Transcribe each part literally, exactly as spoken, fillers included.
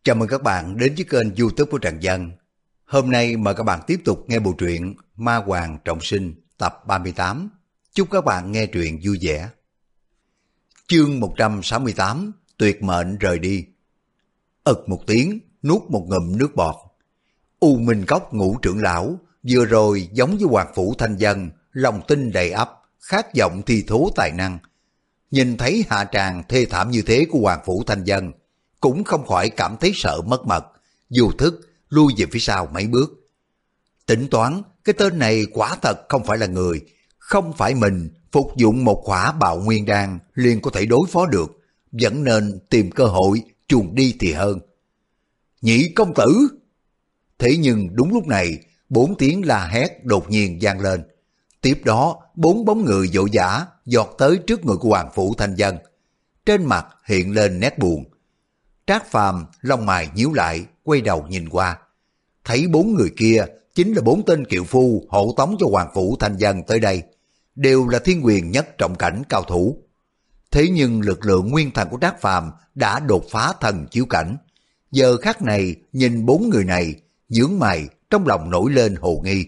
Chào mừng các bạn đến với kênh YouTube của Trần Dân. Hôm nay mời các bạn tiếp tục nghe bộ truyện Ma Hoàng Trọng Sinh tập ba mươi tám. Chúc các bạn nghe truyện vui vẻ. Chương một trăm sáu mươi tám, tuyệt mệnh rời đi. Ực một tiếng, nuốt một ngụm nước bọt. U Minh Cốc Ngũ trưởng lão vừa rồi giống với Hoàng Phủ Thanh Dân, lòng tin đầy ắp, khát vọng thi thố tài năng. Nhìn thấy hạ tràng thê thảm như thế của Hoàng Phủ Thanh Dân, cũng không khỏi cảm thấy sợ mất mật, vô thức lui về phía sau mấy bước. Tính toán, cái tên này quả thật không phải là người, không phải mình phục dụng một khỏa bạo nguyên đan liền có thể đối phó được, vẫn nên tìm cơ hội chuồn đi thì hơn. Nhị công tử! Thế nhưng đúng lúc này, bốn tiếng la hét đột nhiên vang lên. Tiếp đó, bốn bóng người vội vã giọt tới trước người của Hoàng Phủ Thanh Dân. Trên mặt hiện lên nét buồn. Trác Phàm lông mày nhíu lại, quay đầu nhìn qua. Thấy bốn người kia chính là bốn tên kiệu phu hộ tống cho Hoàng Phủ Thanh Dân tới đây. Đều là thiên quyền nhất trọng cảnh cao thủ. Thế nhưng lực lượng nguyên thần của Trác Phàm đã đột phá thần chiếu cảnh. Giờ khắc này nhìn bốn người này, nhướng mày trong lòng nổi lên hồ nghi.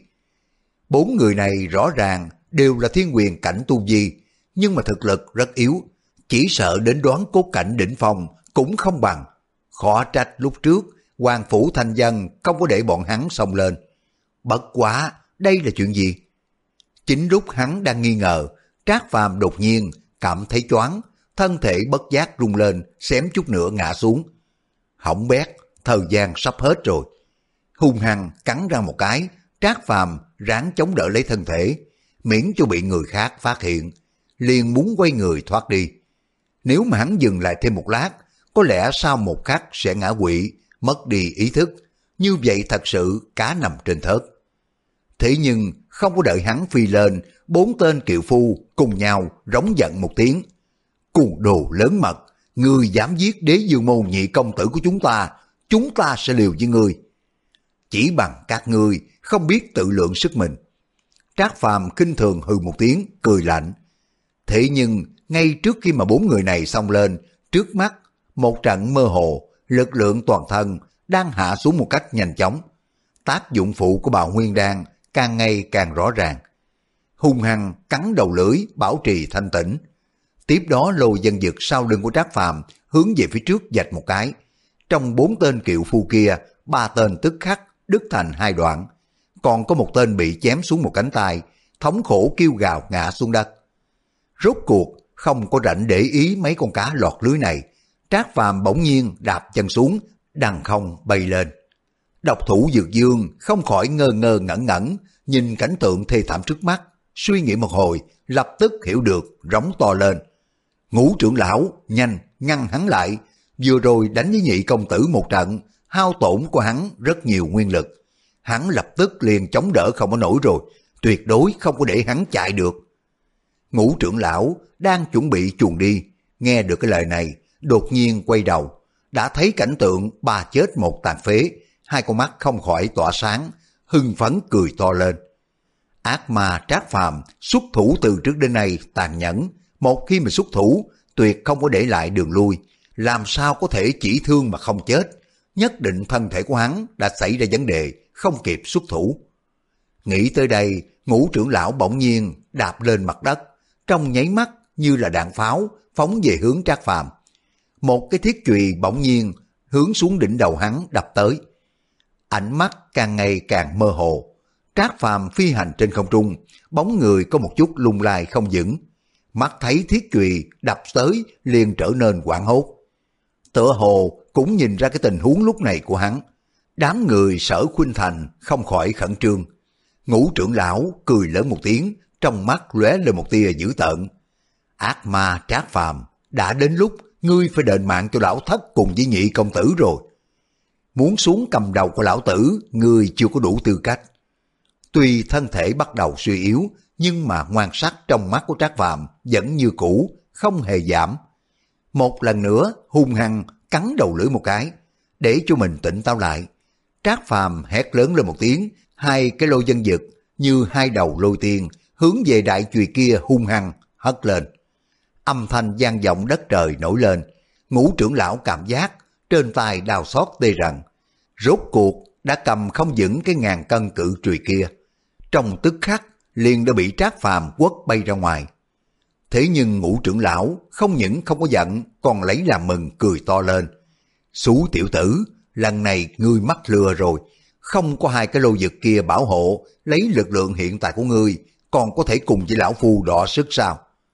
Bốn người này rõ ràng đều là thiên quyền cảnh tu vi, nhưng mà thực lực rất yếu. Chỉ sợ đến đoán cốt cảnh đỉnh phong cũng không bằng. Khó trách lúc trước Hoàng Phủ Thanh Dân không có để bọn hắn xông lên. Bất quá, đây là chuyện gì? Chính lúc hắn đang nghi ngờ, Trác Phàm đột nhiên cảm thấy choáng, thân thể bất giác rung lên, xém chút nữa ngã xuống. Hỏng bét, thời gian sắp hết rồi. Hung hăng cắn ra một cái, Trác Phàm ráng chống đỡ lấy thân thể, miễn cho bị người khác phát hiện, liền muốn quay người thoát đi. Nếu mà hắn dừng lại thêm một lát, có lẽ sau một khắc sẽ ngã quỵ, mất đi ý thức, như vậy thật sự cá nằm trên thớt. Thế nhưng không có đợi hắn phi lên, bốn tên kiệu phu cùng nhau rống giận một tiếng. Cuồng đồ lớn mật, ngươi dám giết Đế Dương Môn nhị công tử của chúng ta, chúng ta sẽ liều với ngươi. Chỉ bằng các ngươi không biết tự lượng sức mình. Trác Phàm khinh thường hừ một tiếng, cười lạnh. Thế nhưng ngay trước khi mà bốn người này xông lên, trước mắt một trận mơ hồ, lực lượng toàn thân đang hạ xuống một cách nhanh chóng. Tác dụng phụ của bào nguyên đan càng ngày càng rõ ràng. Hung hăng cắn đầu lưỡi bảo trì thanh tĩnh. Tiếp đó lôi dân dực sau lưng của Trác Phàm hướng về phía trước vạch một cái. Trong bốn tên kiệu phu kia, ba tên tức khắc đứt thành hai đoạn. Còn có một tên bị chém xuống một cánh tay, thống khổ kêu gào ngã xuống đất. Rốt cuộc không có rảnh để ý mấy con cá lọt lưới này. Trác Phàm bỗng nhiên đạp chân xuống, đằng không bay lên. Độc thủ Dược Dương không khỏi ngơ ngơ ngẩn ngẩn, nhìn cảnh tượng thê thảm trước mắt, suy nghĩ một hồi, lập tức hiểu được, rống to lên. Ngũ trưởng lão, nhanh, ngăn hắn lại, vừa rồi đánh với nhị công tử một trận, hao tổn của hắn rất nhiều nguyên lực. Hắn lập tức liền chống đỡ không có nổi rồi, tuyệt đối không có để hắn chạy được. Ngũ trưởng lão đang chuẩn bị chuồn đi, nghe được cái lời này, đột nhiên quay đầu, đã thấy cảnh tượng ba chết một tàn phế, hai con mắt không khỏi tỏa sáng, hưng phấn cười to lên. Ác ma Trác Phàm xuất thủ từ trước đến nay tàn nhẫn, một khi mà xuất thủ, tuyệt không có để lại đường lui, làm sao có thể chỉ thương mà không chết, nhất định thân thể của hắn đã xảy ra vấn đề, không kịp xuất thủ. Nghĩ tới đây, Ngũ trưởng lão bỗng nhiên đạp lên mặt đất, trong nháy mắt như là đạn pháo phóng về hướng Trác Phàm. Một cái thiết chùy bỗng nhiên hướng xuống đỉnh đầu hắn đập tới. Ánh mắt càng ngày càng mơ hồ. Trác Phàm phi hành trên không trung, bóng người có một chút lung lay không vững. Mắt thấy thiết chùy đập tới liền trở nên hoảng hốt. Tựa hồ cũng nhìn ra cái tình huống lúc này của hắn. Đám người Sở Khuynh Thành không khỏi khẩn trương. Ngũ trưởng lão cười lớn một tiếng, trong mắt lóe lên một tia dữ tợn. Ác ma Trác Phàm, đã đến lúc ngươi phải đền mạng cho lão thất cùng với nhị công tử rồi. Muốn xuống cầm đầu của lão tử, ngươi chưa có đủ tư cách. Tuy thân thể bắt đầu suy yếu, nhưng mà ngoan sắc trong mắt của Trác Phàm vẫn như cũ, không hề giảm. Một lần nữa hung hăng cắn đầu lưỡi một cái, để cho mình tỉnh táo lại. Trác Phàm hét lớn lên một tiếng, hai cái lôi dân dực như hai đầu lôi tiên hướng về đại chùy kia hung hăng hất lên. Âm thanh vang vọng đất trời nổi lên. Ngũ trưởng lão cảm giác trên tay đau xót tê rần. Rốt cuộc đã cầm không vững cái ngàn cân cự trùy kia. Trong tức khắc liền đã bị Trác Phàm quất bay ra ngoài. Thế nhưng Ngũ trưởng lão không những không có giận, còn lấy làm mừng cười to lên. Xú tiểu tử, lần này ngươi mắc lừa rồi, không có hai cái lô vực kia bảo hộ, lấy lực lượng hiện tại của ngươi, còn có thể cùng với lão phu đọ sức sao?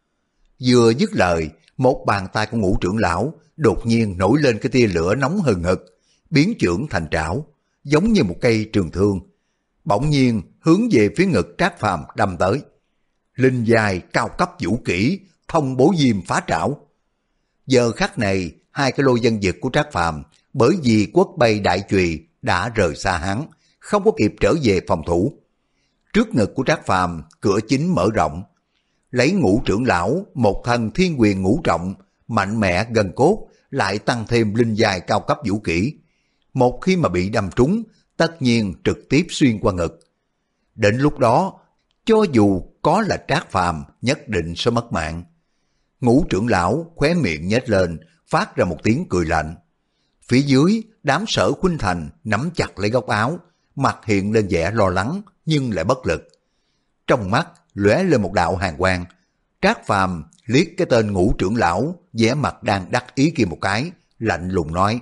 Vừa dứt lời, một bàn tay của Ngũ trưởng lão đột nhiên nổi lên cái tia lửa nóng hừng hực, biến chưởng thành trảo, giống như một cây trường thương. Bỗng nhiên hướng về phía ngực Trác Phàm đâm tới. Linh giai cao cấp vũ kỹ, thông bố diêm phá trảo. Giờ khắc này, hai cái lô dân dực của Trác Phàm bởi vì quất bay đại chùy đã rời xa hắn, không có kịp trở về phòng thủ. Trước ngực của Trác Phàm cửa chính mở rộng, lấy Ngũ trưởng lão một thân thiên quyền ngũ trọng, mạnh mẽ gần cốt, lại tăng thêm linh giai cao cấp vũ kỹ. Một khi mà bị đâm trúng, tất nhiên trực tiếp xuyên qua ngực. Đến lúc đó, cho dù có là Trác Phàm nhất định sẽ mất mạng. Ngũ trưởng lão khóe miệng nhếch lên, phát ra một tiếng cười lạnh. Phía dưới, đám Sở Khuynh Thành nắm chặt lấy góc áo, mặt hiện lên vẻ lo lắng nhưng lại bất lực. Trong mắt lóe lên một đạo hàn quang. Trác Phàm liếc cái tên Ngũ trưởng lão vẻ mặt đang đắc ý kia một cái, lạnh lùng nói: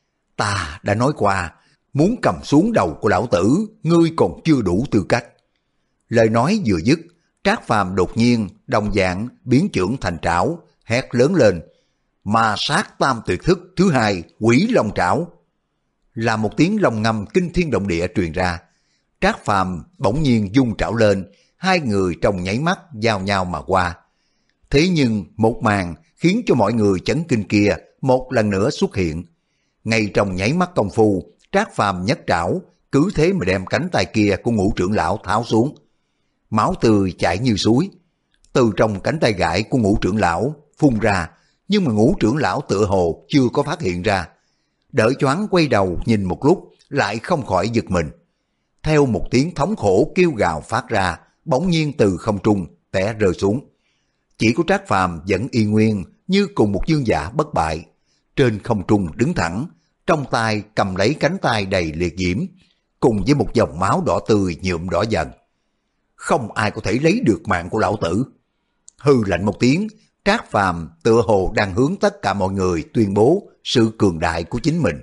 Ta đã nói qua, muốn cầm xuống đầu của lão tử, ngươi còn chưa đủ tư cách. Lời nói vừa dứt, Trác Phàm đột nhiên đồng dạng biến chưởng thành trảo, hét lớn lên: Ma sát tam tuyệt thức thứ hai, Quỷ Long trảo. Là một tiếng long ngâm kinh thiên động địa truyền ra. Trác Phàm bỗng nhiên dung trảo lên, hai người trong nháy mắt giao nhau mà qua. Thế nhưng một màn khiến cho mọi người chấn kinh kia một lần nữa xuất hiện. Ngay trong nháy mắt công phu, Trác Phàm nhất trảo, cứ thế mà đem cánh tay kia của Ngũ trưởng lão tháo xuống. Máu tươi chảy như suối, từ trong cánh tay gãi của Ngũ trưởng lão phun ra, nhưng mà Ngũ trưởng lão tựa hồ chưa có phát hiện ra. Đợi choáng quay đầu nhìn một lúc, lại không khỏi giật mình. Theo một tiếng thống khổ kêu gào phát ra, bỗng nhiên từ không trung té rơi xuống. Chỉ có Trác Phàm vẫn y nguyên như cùng một vương giả bất bại, trên không trung đứng thẳng, trong tay cầm lấy cánh tay đầy liệt diễm, cùng với một dòng máu đỏ tươi nhuộm đỏ dần. Không ai có thể lấy được mạng của lão tử. Hư lạnh một tiếng, Trác Phàm tựa hồ đang hướng tất cả mọi người tuyên bố sự cường đại của chính mình.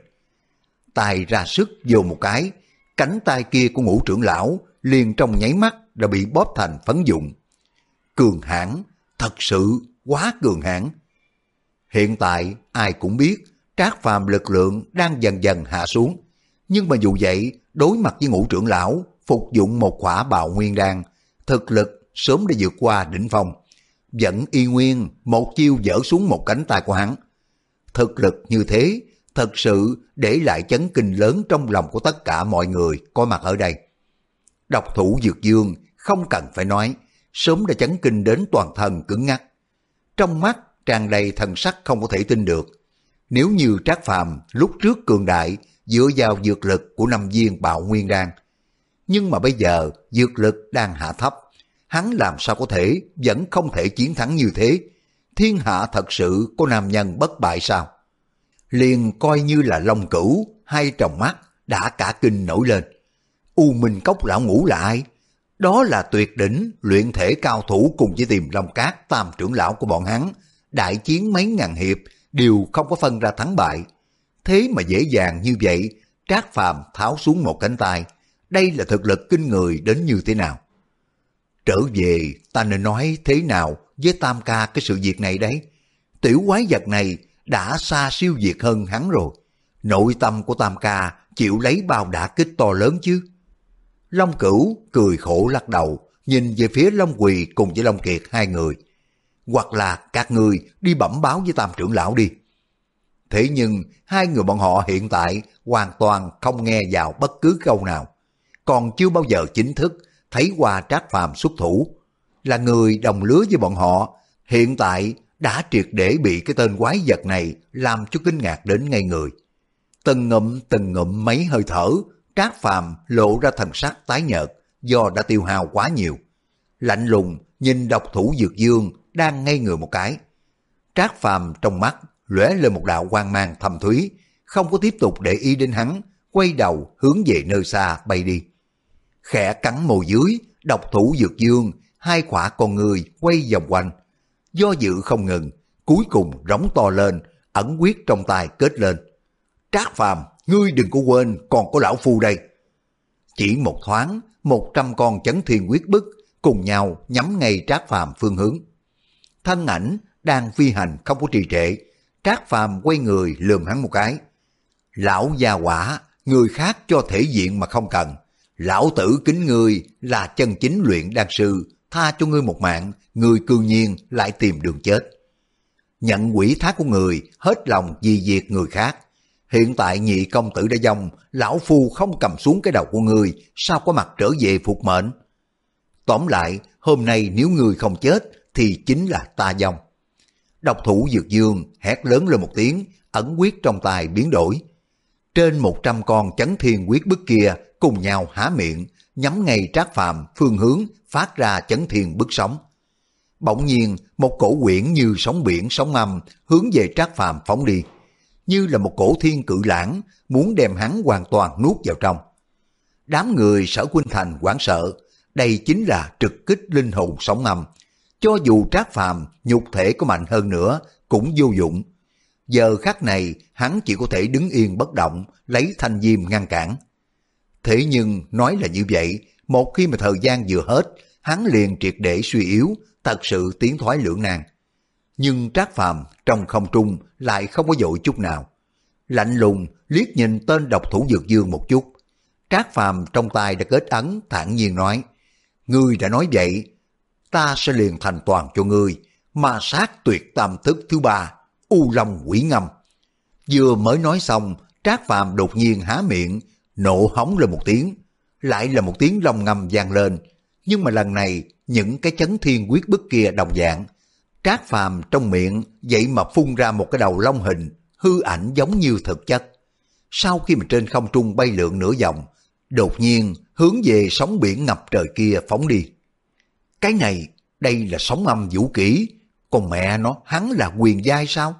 Tay ra sức vô một cái, cánh tay kia của Ngũ trưởng lão liền trong nháy mắt đã bị bóp thành phấn vụn. Cường hãn, thật sự quá cường hãn. Hiện tại ai cũng biết Trác Phàm lực lượng đang dần dần hạ xuống, nhưng mà dù vậy, đối mặt với Ngũ trưởng lão phục dụng một khỏa bào nguyên đan, thực lực sớm đã vượt qua đỉnh phong, vẫn y nguyên một chiêu dỡ xuống một cánh tay của hắn. Thực lực như thế thật sự để lại chấn kinh lớn trong lòng của tất cả mọi người có mặt ở đây. Độc thủ Dược Dương không cần phải nói, sớm đã chấn kinh đến toàn thân cứng ngắc. Trong mắt tràn đầy thần sắc không có thể tin được. Nếu như Trác Phàm lúc trước cường đại dựa vào dược lực của năm viên bạo nguyên đan, nhưng mà bây giờ dược lực đang hạ thấp, hắn làm sao có thể vẫn không thể chiến thắng như thế? Thiên hạ thật sự có nam nhân bất bại sao? Liền coi như là Long Cửu, hai tròng mắt đã cả kinh nổi lên. U Minh Cốc lão Ngũ là ai? Đó là tuyệt đỉnh luyện thể cao thủ cùng với Tiềm Long Cát tam trưởng lão của bọn hắn, đại chiến mấy ngàn hiệp đều không có phân ra thắng bại. Thế mà dễ dàng như vậy, Trác Phàm tháo xuống một cánh tay, đây là thực lực kinh người đến như thế nào? Trở về ta nên nói thế nào với Tam ca cái sự việc này đấy? Tiểu quái vật này đã xa siêu việt hơn hắn rồi. Nội tâm của Tam ca chịu lấy bao đả kích to lớn chứ. Long Cửu cười khổ lắc đầu, nhìn về phía Long Quỳ cùng với Long Kiệt hai người. Hoặc là các người đi bẩm báo với Tam trưởng lão đi. Thế nhưng hai người bọn họ hiện tại hoàn toàn không nghe vào bất cứ câu nào, còn chưa bao giờ chính thức thấy qua Trác Phàm xuất thủ. Là người đồng lứa với bọn họ, hiện tại đã triệt để bị cái tên quái vật này làm cho kinh ngạc đến ngây người. Từng ngụm từng ngụm mấy hơi thở, Trác Phàm lộ ra thần sắc tái nhợt do đã tiêu hao quá nhiều. Lạnh lùng nhìn độc thủ Dược Dương đang ngây người một cái. Trác Phàm trong mắt lóe lên một đạo quang mang thầm thúy, không có tiếp tục để ý đến hắn, quay đầu hướng về nơi xa bay đi. Khẽ cắn môi dưới, độc thủ Dược Dương, hai khỏa con người quay vòng quanh. Do dự không ngừng, cuối cùng rống to lên, ẩn quyết trong tay kết lên. Trác Phàm, ngươi đừng có quên còn có lão phu đây. Chỉ một thoáng, một trăm con chấn thiên quyết bức cùng nhau nhắm ngay Trác Phàm phương hướng. Thân ảnh đang phi hành không có trì trệ, Trác Phàm quay người lườm hắn một cái. Lão gia hỏa, người khác cho thể diện mà không cần. Lão tử kính ngươi là chân chính luyện đan sư, tha cho ngươi một mạng, ngươi cư nhiên lại tìm đường chết. Nhận quỷ thác của người, hết lòng vì diệt người khác. Hiện tại nhị công tử đã vong, lão phu không cầm xuống cái đầu của ngươi, sao có mặt trở về phục mệnh? Tóm lại, hôm nay nếu ngươi không chết, thì chính là ta vong. Độc thủ Dược Dương hét lớn lên một tiếng, ẩn quyết trong tay biến đổi. Trên một trăm con chấn thiên quyết bức kia cùng nhau há miệng, nhắm ngay Trác Phàm phương hướng phát ra chấn thiên bức sóng. Bỗng nhiên, một cổ quyển như sóng biển sóng âm hướng về Trác Phàm phóng đi, như là một cổ thiên cự lãng muốn đem hắn hoàn toàn nuốt vào trong. Đám người Sở Khuynh Thành hoảng sợ, đây chính là trực kích linh hồn sóng âm. Cho dù Trác Phàm nhục thể có mạnh hơn nữa cũng vô dụng. Giờ khắc này hắn chỉ có thể đứng yên bất động, lấy thanh diêm ngăn cản. Thế nhưng nói là như vậy, một khi mà thời gian vừa hết, hắn liền triệt để suy yếu, thật sự tiến thoái lưỡng nan. Nhưng Trác Phàm trong không trung lại không có vội chút nào. Lạnh lùng liếc nhìn tên độc thủ Dược Dương một chút. Trác Phàm trong tay đã kết ấn, thản nhiên nói: ngươi đã nói vậy, ta sẽ liền thành toàn cho ngươi, ma sát tuyệt tam thức thứ ba, U Long Quỷ Ngâm. Vừa mới nói xong, Trác Phàm đột nhiên há miệng, nộ hống lên một tiếng, lại là một tiếng long ngâm vang lên, nhưng mà lần này những cái chấn thiên quyết bức kia đồng dạng. Trác Phàm trong miệng vậy mà phun ra một cái đầu long hình, hư ảnh giống như thực chất. Sau khi mà trên không trung bay lượn nửa vòng, đột nhiên hướng về sóng biển ngập trời kia phóng đi. Cái này, đây là sóng âm vũ kỹ, còn mẹ nó hắn là quyền giai sao?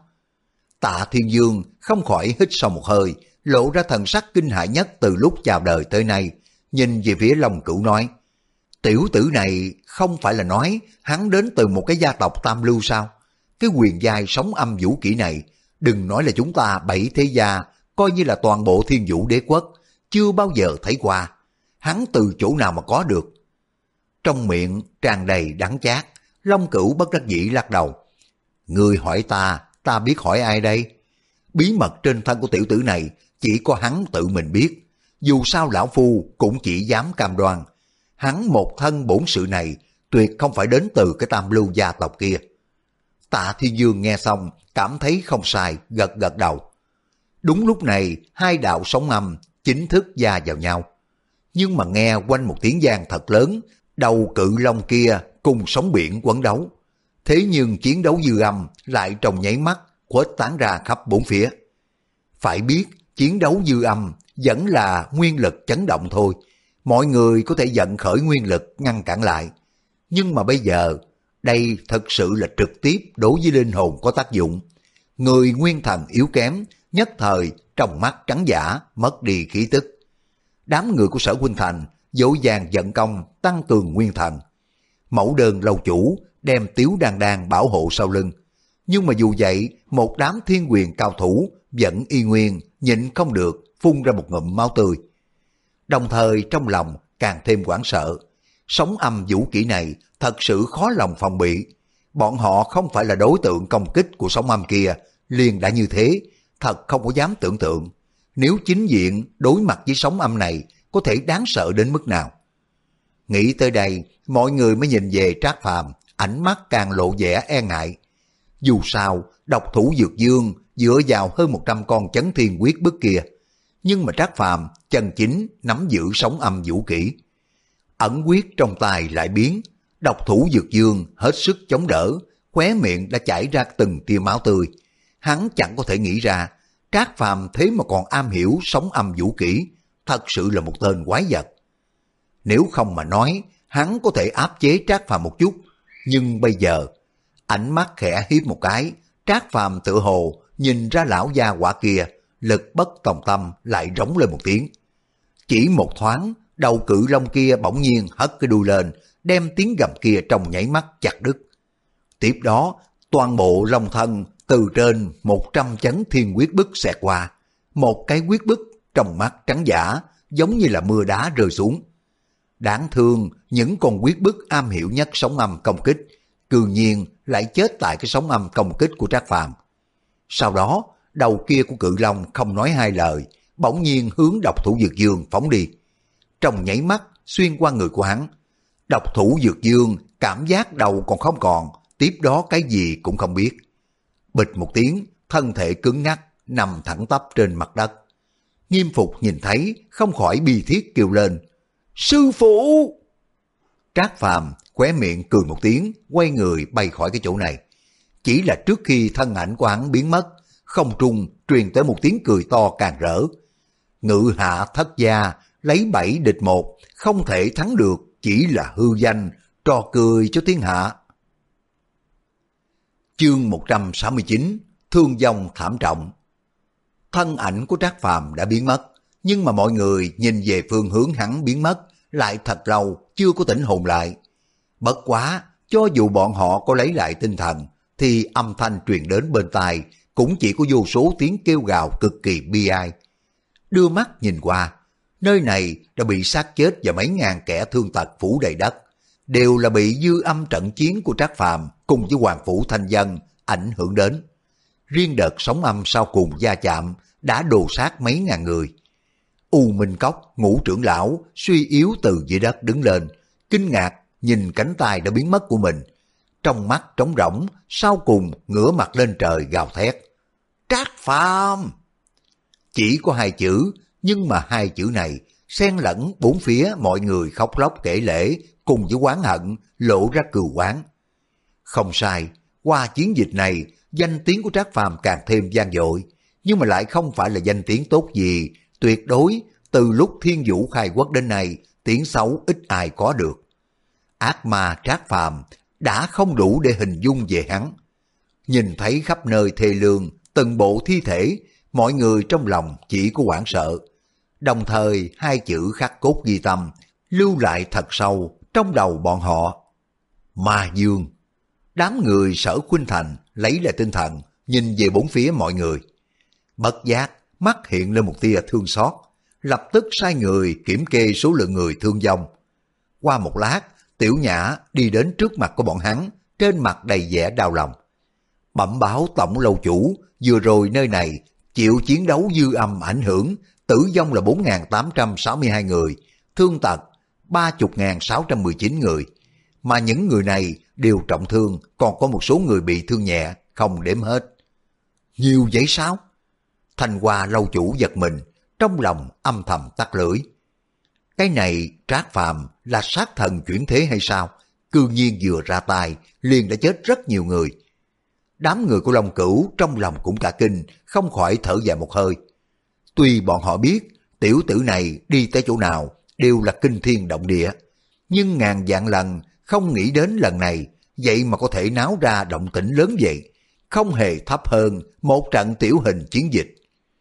Tạ Thiên Dương không khỏi hít sâu một hơi, lộ ra thần sắc kinh hãi nhất từ lúc chào đời tới nay, nhìn về phía Long Cửu nói: tiểu tử này không phải là nói hắn đến từ một cái gia tộc tam lưu sao? Cái quyền giai sóng âm vũ kỹ này, đừng nói là chúng ta bảy thế gia, coi như là toàn bộ Thiên Vũ Đế quốc, chưa bao giờ thấy qua. Hắn từ chỗ nào mà có được? Trong miệng tràn đầy đắng chát, Long Cửu bất đắc dĩ lắc đầu. Ngươi hỏi ta, ta biết hỏi ai đây? Bí mật trên thân của tiểu tử này chỉ có hắn tự mình biết. Dù sao lão phu cũng chỉ dám cam đoan, hắn một thân bổn sự này tuyệt không phải đến từ cái tam lưu gia tộc kia. Tạ Thiên Dương nghe xong cảm thấy không sai, gật gật đầu. Đúng lúc này hai đạo sóng âm chính thức gia vào nhau. Nhưng mà nghe quanh một tiếng vang thật lớn, đầu cự long kia cùng sóng biển quấn đấu. Thế nhưng chiến đấu dư âm lại trong nháy mắt khuếch tán ra khắp bốn phía. Phải biết chiến đấu dư âm vẫn là nguyên lực chấn động thôi, mọi người có thể vận khởi nguyên lực ngăn cản lại. Nhưng mà bây giờ đây thật sự là trực tiếp đối với linh hồn có tác dụng. Người nguyên thần yếu kém nhất thời trong mắt trắng dã, mất đi khí tức. Đám người của Sở Khuynh Thành dỗ dàng vận công tăng cường nguyên thần. Mẫu đơn lâu chủ đem Tiếu Đan Đan bảo hộ sau lưng. Nhưng mà dù vậy, một đám thiên quyền cao thủ vẫn y nguyên, nhịn không được, phun ra một ngụm máu tươi. Đồng thời trong lòng càng thêm hoảng sợ. Sóng âm vũ kỹ này thật sự khó lòng phòng bị. Bọn họ không phải là đối tượng công kích của sóng âm kia, liền đã như thế, thật không có dám tưởng tượng. Nếu chính diện đối mặt với sóng âm này, có thể đáng sợ đến mức nào? Nghĩ tới đây, mọi người mới nhìn về Trác Phàm, ánh mắt càng lộ vẻ e ngại. Dù sao, độc thủ Dược Dương dựa vào hơn một trăm con chấn thiên quyết bức kia, nhưng mà Trác Phàm chân chính nắm giữ sóng âm vũ kỹ. Ẩn quyết trong tay lại biến, độc thủ Dược Dương hết sức chống đỡ, khóe miệng đã chảy ra từng tia máu tươi. Hắn chẳng có thể nghĩ ra, Trác Phàm thế mà còn am hiểu sóng âm vũ kỹ, thật sự là một tên quái vật. Nếu không mà nói, hắn có thể áp chế Trác Phàm một chút, nhưng bây giờ, ánh mắt khẽ hiếp một cái, Trác Phàm tựa hồ nhìn ra lão gia quả kia, lực bất tòng tâm lại rống lên một tiếng. Chỉ một thoáng, đầu cự long kia bỗng nhiên hất cái đuôi lên, đem tiếng gầm kia trong nháy mắt chặt đứt. Tiếp đó, toàn bộ long thân từ trên một trăm chấn thiên quyết bức xẹt qua, một cái quyết bức trong mắt trắng giả, giống như là mưa đá rơi xuống. Đáng thương, những con quyết bức am hiểu nhất sóng âm công kích, cư nhiên lại chết tại cái sóng âm công kích của Trác Phàm. Sau đó, đầu kia của cự long không nói hai lời, bỗng nhiên hướng độc thủ Dược Dương phóng đi. Trong nháy mắt, xuyên qua người của hắn. Độc thủ Dược Dương cảm giác đầu còn không còn, tiếp đó cái gì cũng không biết. Bịch một tiếng, thân thể cứng ngắc, nằm thẳng tắp trên mặt đất. Nghiêm Phục nhìn thấy, không khỏi bi thiết kêu lên, sư phụ! Trác Phàm khóe miệng cười một tiếng, quay người bay khỏi cái chỗ này. Chỉ là trước khi thân ảnh của hắn biến mất, không trung truyền tới một tiếng cười to càng rỡ. Ngự hạ thất gia, lấy bảy địch một, không thể thắng được, chỉ là hư danh, trò cười cho thiên hạ. Chương một trăm sáu mươi chín, thương vong thảm trọng. Thân ảnh của Trác Phàm đã biến mất, nhưng mà mọi người nhìn về phương hướng hắn biến mất, lại thật lâu chưa có tỉnh hồn lại. Bất quá, cho dù bọn họ có lấy lại tinh thần, thì âm thanh truyền đến bên tai cũng chỉ có vô số tiếng kêu gào cực kỳ bi ai. Đưa mắt nhìn qua, nơi này đã bị sát chết và mấy ngàn kẻ thương tật phủ đầy đất, đều là bị dư âm trận chiến của Trác Phàm cùng với Hoàng Phủ Thanh Dân ảnh hưởng đến. Riêng đợt sóng âm sau cùng va chạm đã đồ sát mấy ngàn người. U Minh Cốc, Ngũ trưởng lão suy yếu từ dưới đất đứng lên, kinh ngạc nhìn cánh tay đã biến mất của mình. Trong mắt trống rỗng, sau cùng ngửa mặt lên trời gào thét. Trác Phàm! Chỉ có hai chữ, nhưng mà hai chữ này xen lẫn bốn phía mọi người khóc lóc kể lể cùng với oán hận lộ ra cừu oán. Không sai, qua chiến dịch này danh tiếng của Trác Phàm càng thêm vang dội, nhưng mà lại không phải là danh tiếng tốt gì, tuyệt đối từ lúc Thiên Vũ khai quốc đến nay tiếng xấu ít ai có được. Ác ma Trác Phàm đã không đủ để hình dung về hắn. Nhìn thấy khắp nơi thê lương, từng bộ thi thể, mọi người trong lòng chỉ có hoảng sợ. Đồng thời hai chữ khắc cốt ghi tâm, lưu lại thật sâu trong đầu bọn họ. Ma Dương. Đám người Sở Khuynh Thành lấy lại tinh thần, nhìn về bốn phía mọi người. Bất giác, mắt hiện lên một tia thương xót, lập tức sai người kiểm kê số lượng người thương vong. Qua một lát, Tiểu Nhã đi đến trước mặt của bọn hắn, trên mặt đầy vẻ đau lòng. Bẩm báo tổng lâu chủ, vừa rồi nơi này chịu chiến đấu dư âm ảnh hưởng, tử vong là bốn nghìn tám trăm sáu mươi hai người, thương tật ba mươi nghìn sáu trăm mười chín người. Mà những người này đều trọng thương, còn có một số người bị thương nhẹ, không đếm hết. Nhiều vậy sao? Thanh Hoa lâu chủ giật mình, trong lòng âm thầm tắt lưỡi. Cái này Trác Phàm là sát thần chuyển thế hay sao? Cư nhiên vừa ra tay, liền đã chết rất nhiều người. Đám người của Long Cửu trong lòng cũng cả kinh, không khỏi thở dài một hơi. Tuy bọn họ biết tiểu tử này đi tới chỗ nào đều là kinh thiên động địa, nhưng ngàn vạn lần không nghĩ đến lần này, vậy mà có thể náo ra động tĩnh lớn vậy, không hề thấp hơn một trận tiểu hình chiến dịch.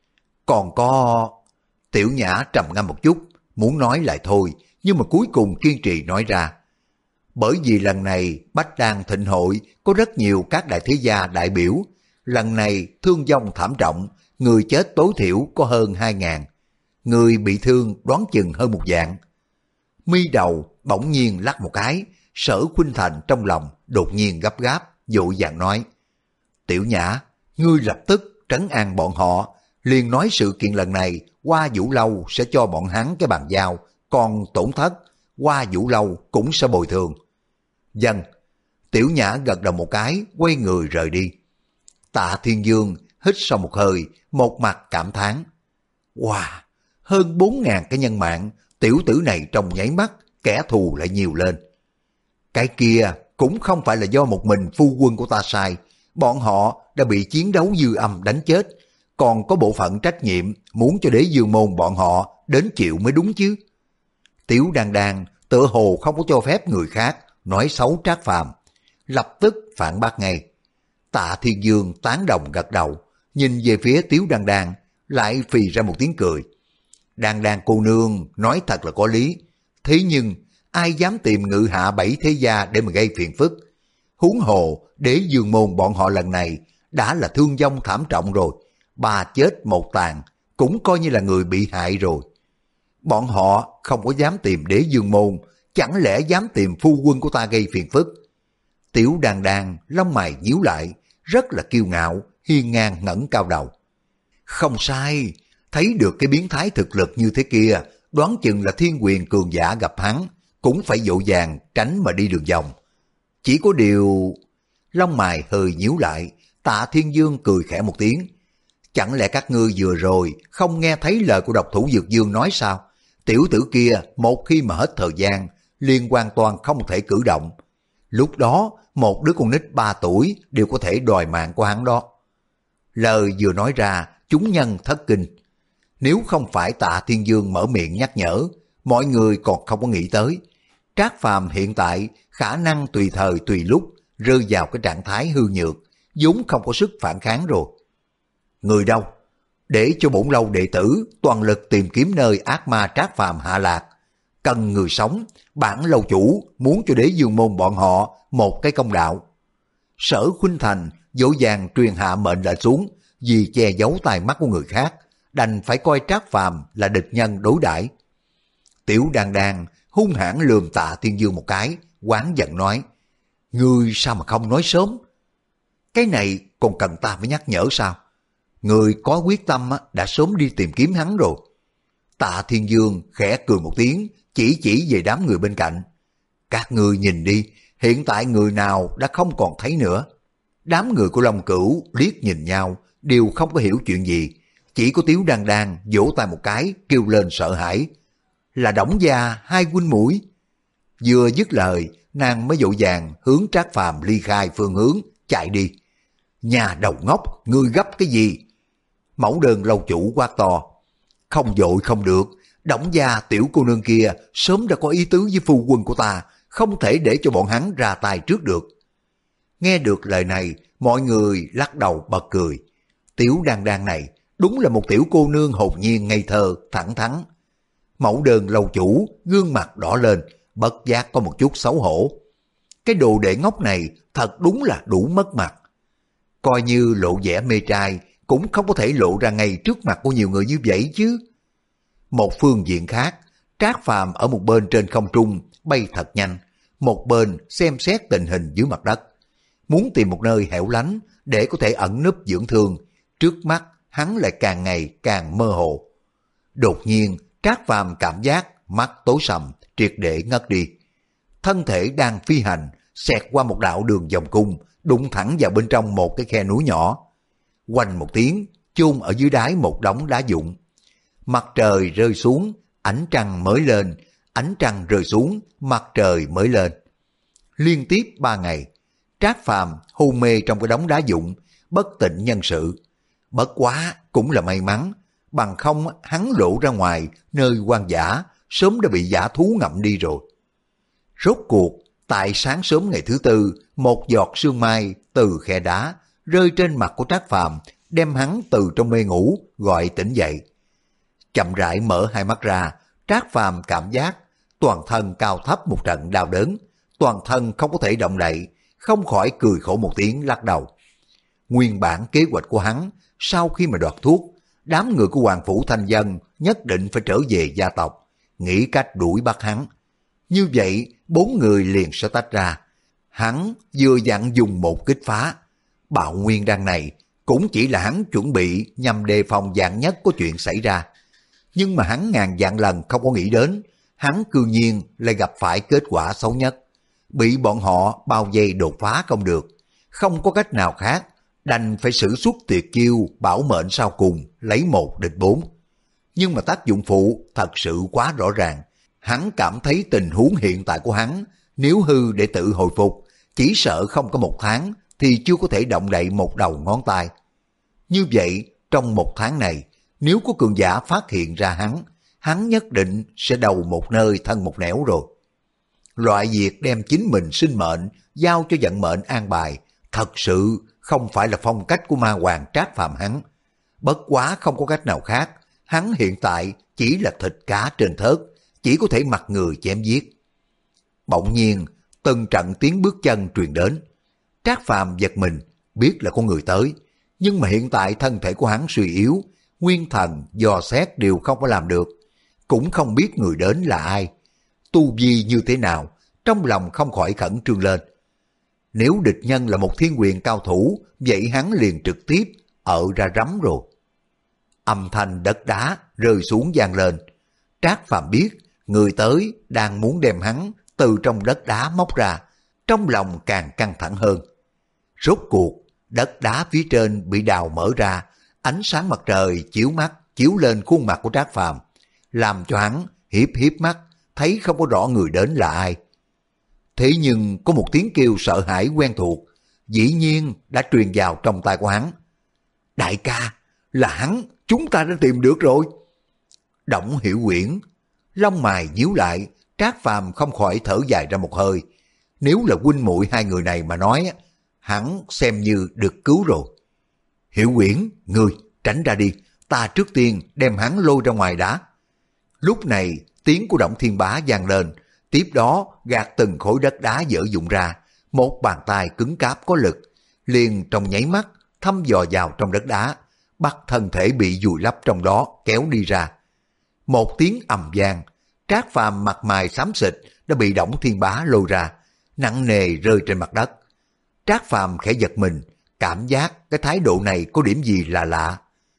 Còn có... Tiểu Nhã trầm ngâm một chút, muốn nói lại thôi, nhưng mà cuối cùng kiên trì nói ra. Bởi vì lần này Bách Đan Thịnh Hội có rất nhiều các đại thế gia đại biểu, lần này thương vong thảm trọng, người chết tối thiểu có hơn hai ngàn, người bị thương đoán chừng hơn một vạn. Mi đầu bỗng nhiên lắc một cái, Sở Khuynh Thành trong lòng đột nhiên gấp gáp, vội vàng nói. Tiểu Nhã, ngươi lập tức trấn an bọn họ, liền nói sự kiện lần này Hoa Vũ Lâu sẽ cho bọn hắn cái bàn giao, còn tổn thất Hoa Vũ Lâu cũng sẽ bồi thường. Vâng. Tiểu Nhã gật đầu một cái, quay người rời đi. Tạ Thiên Dương hít sâu một hơi, một mặt cảm thán. Wow, hơn bốn ngàn cái nhân mạng, tiểu tử này trong nháy mắt, kẻ thù lại nhiều lên. Cái kia cũng không phải là do một mình phu quân của ta sai, bọn họ đã bị chiến đấu dư âm đánh chết, còn có bộ phận trách nhiệm muốn cho Đế Dương môn bọn họ đến chịu mới đúng chứ. Tiểu Đan Đan tựa hồ không có cho phép người khác nói xấu Trác Phàm, lập tức phản bác ngay. Tạ Thiên Dương tán đồng gật đầu, nhìn về phía Tiểu Đan Đan, lại phì ra một tiếng cười. Đan Đan cô nương nói thật là có lý, thế nhưng ai dám tìm ngự hạ bảy thế gia để mà gây phiền phức. Huống hồ Đế Dương môn bọn họ lần này đã là thương vong thảm trọng rồi, ba chết một tàn cũng coi như là người bị hại rồi. Bọn họ không có dám tìm Đế Dương môn, chẳng lẽ dám tìm phu quân của ta gây phiền phức? Tiểu Đan Đan lông mày nhíu lại, rất là kiêu ngạo, hiên ngang ngẩng cao đầu. Không sai, thấy được cái biến thái thực lực như thế kia, đoán chừng là thiên quyền cường giả gặp hắn, cũng phải vội vàng tránh mà đi đường vòng. Chỉ có điều... Lông mày hơi nhíu lại, Tạ Thiên Dương cười khẽ một tiếng. Chẳng lẽ các ngươi vừa rồi không nghe thấy lời của độc thủ Dược Dương nói sao? Tiểu tử kia một khi mà hết thời gian, liền hoàn toàn không thể cử động. Lúc đó, một đứa con nít ba tuổi đều có thể đòi mạng của hắn đó. Lời vừa nói ra, chúng nhân thất kinh. Nếu không phải Tạ Thiên Dương mở miệng nhắc nhở, mọi người còn không có nghĩ tới. Trác Phàm hiện tại khả năng tùy thời tùy lúc rơi vào cái trạng thái hư nhược, vốn không có sức phản kháng rồi. Người đâu? Để cho bổn lâu đệ tử toàn lực tìm kiếm nơi ác ma Trác Phàm hạ lạc. Cần người sống, bản lâu chủ muốn cho Đế Dương môn bọn họ một cái công đạo. Sở Khuynh Thành dỗ dàng truyền hạ mệnh lệnh xuống, vì che giấu tai mắt của người khác, đành phải coi Trác Phàm là địch nhân đối đãi. Tiểu Đan Đan hung hãn lườm Tạ Thiên Dương một cái, oán giận nói: Ngươi sao mà không nói sớm? Cái này còn cần ta phải nhắc nhở sao? Người có quyết tâm đã sớm đi tìm kiếm hắn rồi. Tạ Thiên Dương khẽ cười một tiếng, chỉ chỉ về đám người bên cạnh. Các ngươi nhìn đi, hiện tại người nào đã không còn thấy nữa. Đám người của Long Cửu liếc nhìn nhau, đều không có hiểu chuyện gì. Chỉ có Tiếu Đan Đan vỗ tay một cái, kêu lên sợ hãi. Là Đổng gia hai huynh muội. Vừa dứt lời, nàng mới vội vàng hướng Trác Phàm ly khai phương hướng, chạy đi. Nhà đầu ngốc, ngươi gấp cái gì? Mẫu Đơn lâu chủ quát to. Không vội không được, Đổng gia tiểu cô nương kia sớm đã có ý tứ với phu quân của ta, không thể để cho bọn hắn ra tay trước được. Nghe được lời này, mọi người lắc đầu bật cười. Tiểu Đan Đan này đúng là một tiểu cô nương hồn nhiên ngây thơ, thẳng thắn. Mẫu Đơn lâu chủ gương mặt đỏ lên, bất giác có một chút xấu hổ. Cái đồ đệ ngốc này thật đúng là đủ mất mặt. Coi như lộ vẻ mê trai cũng không có thể lộ ra ngay trước mặt của nhiều người như vậy chứ. Một phương diện khác, Trác Phàm ở một bên trên không trung bay thật nhanh, một bên xem xét tình hình dưới mặt đất, muốn tìm một nơi hẻo lánh để có thể ẩn núp dưỡng thương. Trước mắt hắn lại càng ngày càng mơ hồ. Đột nhiên Trác Phàm cảm giác mắt tối sầm, triệt để ngất đi. Thân thể đang phi hành, xẹt qua một đạo đường vòng cung, đụng thẳng vào bên trong một cái khe núi nhỏ. Quanh một tiếng, chôn ở dưới đáy một đống đá vụn. Mặt trời rơi xuống, ánh trăng mới lên, ánh trăng rơi xuống, mặt trời mới lên. Liên tiếp ba ngày, Trác Phàm hôn mê trong cái đống đá vụn, bất tỉnh nhân sự. Bất quá cũng là may mắn, bằng không hắn lộ ra ngoài nơi hoang dã, sớm đã bị dã thú ngậm đi rồi. Rốt cuộc, tại sáng sớm ngày thứ tư, một giọt sương mai từ khe đá rơi trên mặt của Trác Phàm, đem hắn từ trong mê ngủ gọi tỉnh dậy. Chậm rãi mở hai mắt ra, Trác Phàm cảm giác toàn thân cao thấp một trận đau đớn, toàn thân không có thể động đậy, không khỏi cười khổ một tiếng lắc đầu. Nguyên bản kế hoạch của hắn, sau khi mà đoạt thuốc, đám người của Hoàng Phủ Thanh Dân nhất định phải trở về gia tộc, nghĩ cách đuổi bắt hắn. Như vậy, bốn người liền sẽ tách ra. Hắn vừa dặn dùng một kích phá. Bạo nguyên đan này cũng chỉ là hắn chuẩn bị nhằm đề phòng vạn nhất có chuyện xảy ra. Nhưng mà hắn ngàn vạn lần không có nghĩ đến, hắn cư nhiên lại gặp phải kết quả xấu nhất. Bị bọn họ bao vây đột phá không được, không có cách nào khác, đành phải sử xuất tuyệt chiêu bảo mệnh sau cùng, lấy một địch bốn. Nhưng mà tác dụng phụ thật sự quá rõ ràng. Hắn cảm thấy tình huống hiện tại của hắn, nếu hư để tự hồi phục, chỉ sợ không có một tháng thì chưa có thể động đậy một đầu ngón tay. Như vậy, trong một tháng này, nếu có cường giả phát hiện ra hắn, hắn nhất định sẽ đầu một nơi thân một nẻo rồi. Loại việc đem chính mình sinh mệnh giao cho vận mệnh an bài, thật sự không phải là phong cách của ma hoàng Trác Phàm hắn. bất quá không có cách nào khác, hắn hiện tại chỉ là thịt cá trên thớt, chỉ có thể mặc người chém giết. Bỗng nhiên, từng trận tiếng bước chân truyền đến. Trác Phàm giật mình, biết là có người tới, nhưng mà hiện tại thân thể của hắn suy yếu, nguyên thần dò xét đều không có làm được, cũng không biết người đến là ai, tu vi như thế nào, trong lòng không khỏi khẩn trương lên. Nếu địch nhân là một thiên quyền cao thủ, vậy hắn liền trực tiếp ở ra rắm rồi. Âm thanh đất đá rơi xuống vang lên. Trác Phàm biết người tới đang muốn đem hắn từ trong đất đá móc ra, trong lòng càng căng thẳng hơn. Rốt cuộc, đất đá phía trên bị đào mở ra, ánh sáng mặt trời chiếu mắt chiếu lên khuôn mặt của Trác Phàm, làm cho hắn hiếp hiếp mắt, thấy không có rõ người đến là ai. Thế nhưng có một tiếng kêu sợ hãi quen thuộc, dĩ nhiên đã truyền vào trong tai của hắn. Đại ca, là hắn, chúng ta đã tìm được rồi. Đổng Hiểu Quyển, lông mày nhíu lại, Trác Phàm không khỏi thở dài ra một hơi. Nếu là huynh muội hai người này mà nói, hắn xem như được cứu rồi. Hiểu Quyển, ngươi tránh ra đi, ta trước tiên đem hắn lôi ra ngoài đã. Lúc này tiếng của Đổng Thiên Bá vang lên, tiếp đó gạt từng khối đất đá dở dụng ra, một bàn tay cứng cáp có lực, liền trong nháy mắt thăm dò vào trong đất đá, bắt thân thể bị vùi lấp trong đó kéo đi ra. Một tiếng ầm vang, Trác Phàm mặt mày xám xịt đã bị Đổng Thiên Bá lôi ra, nặng nề rơi trên mặt đất. Trác Phàm khẽ giật mình, cảm giác cái thái độ này có điểm gì là lạ.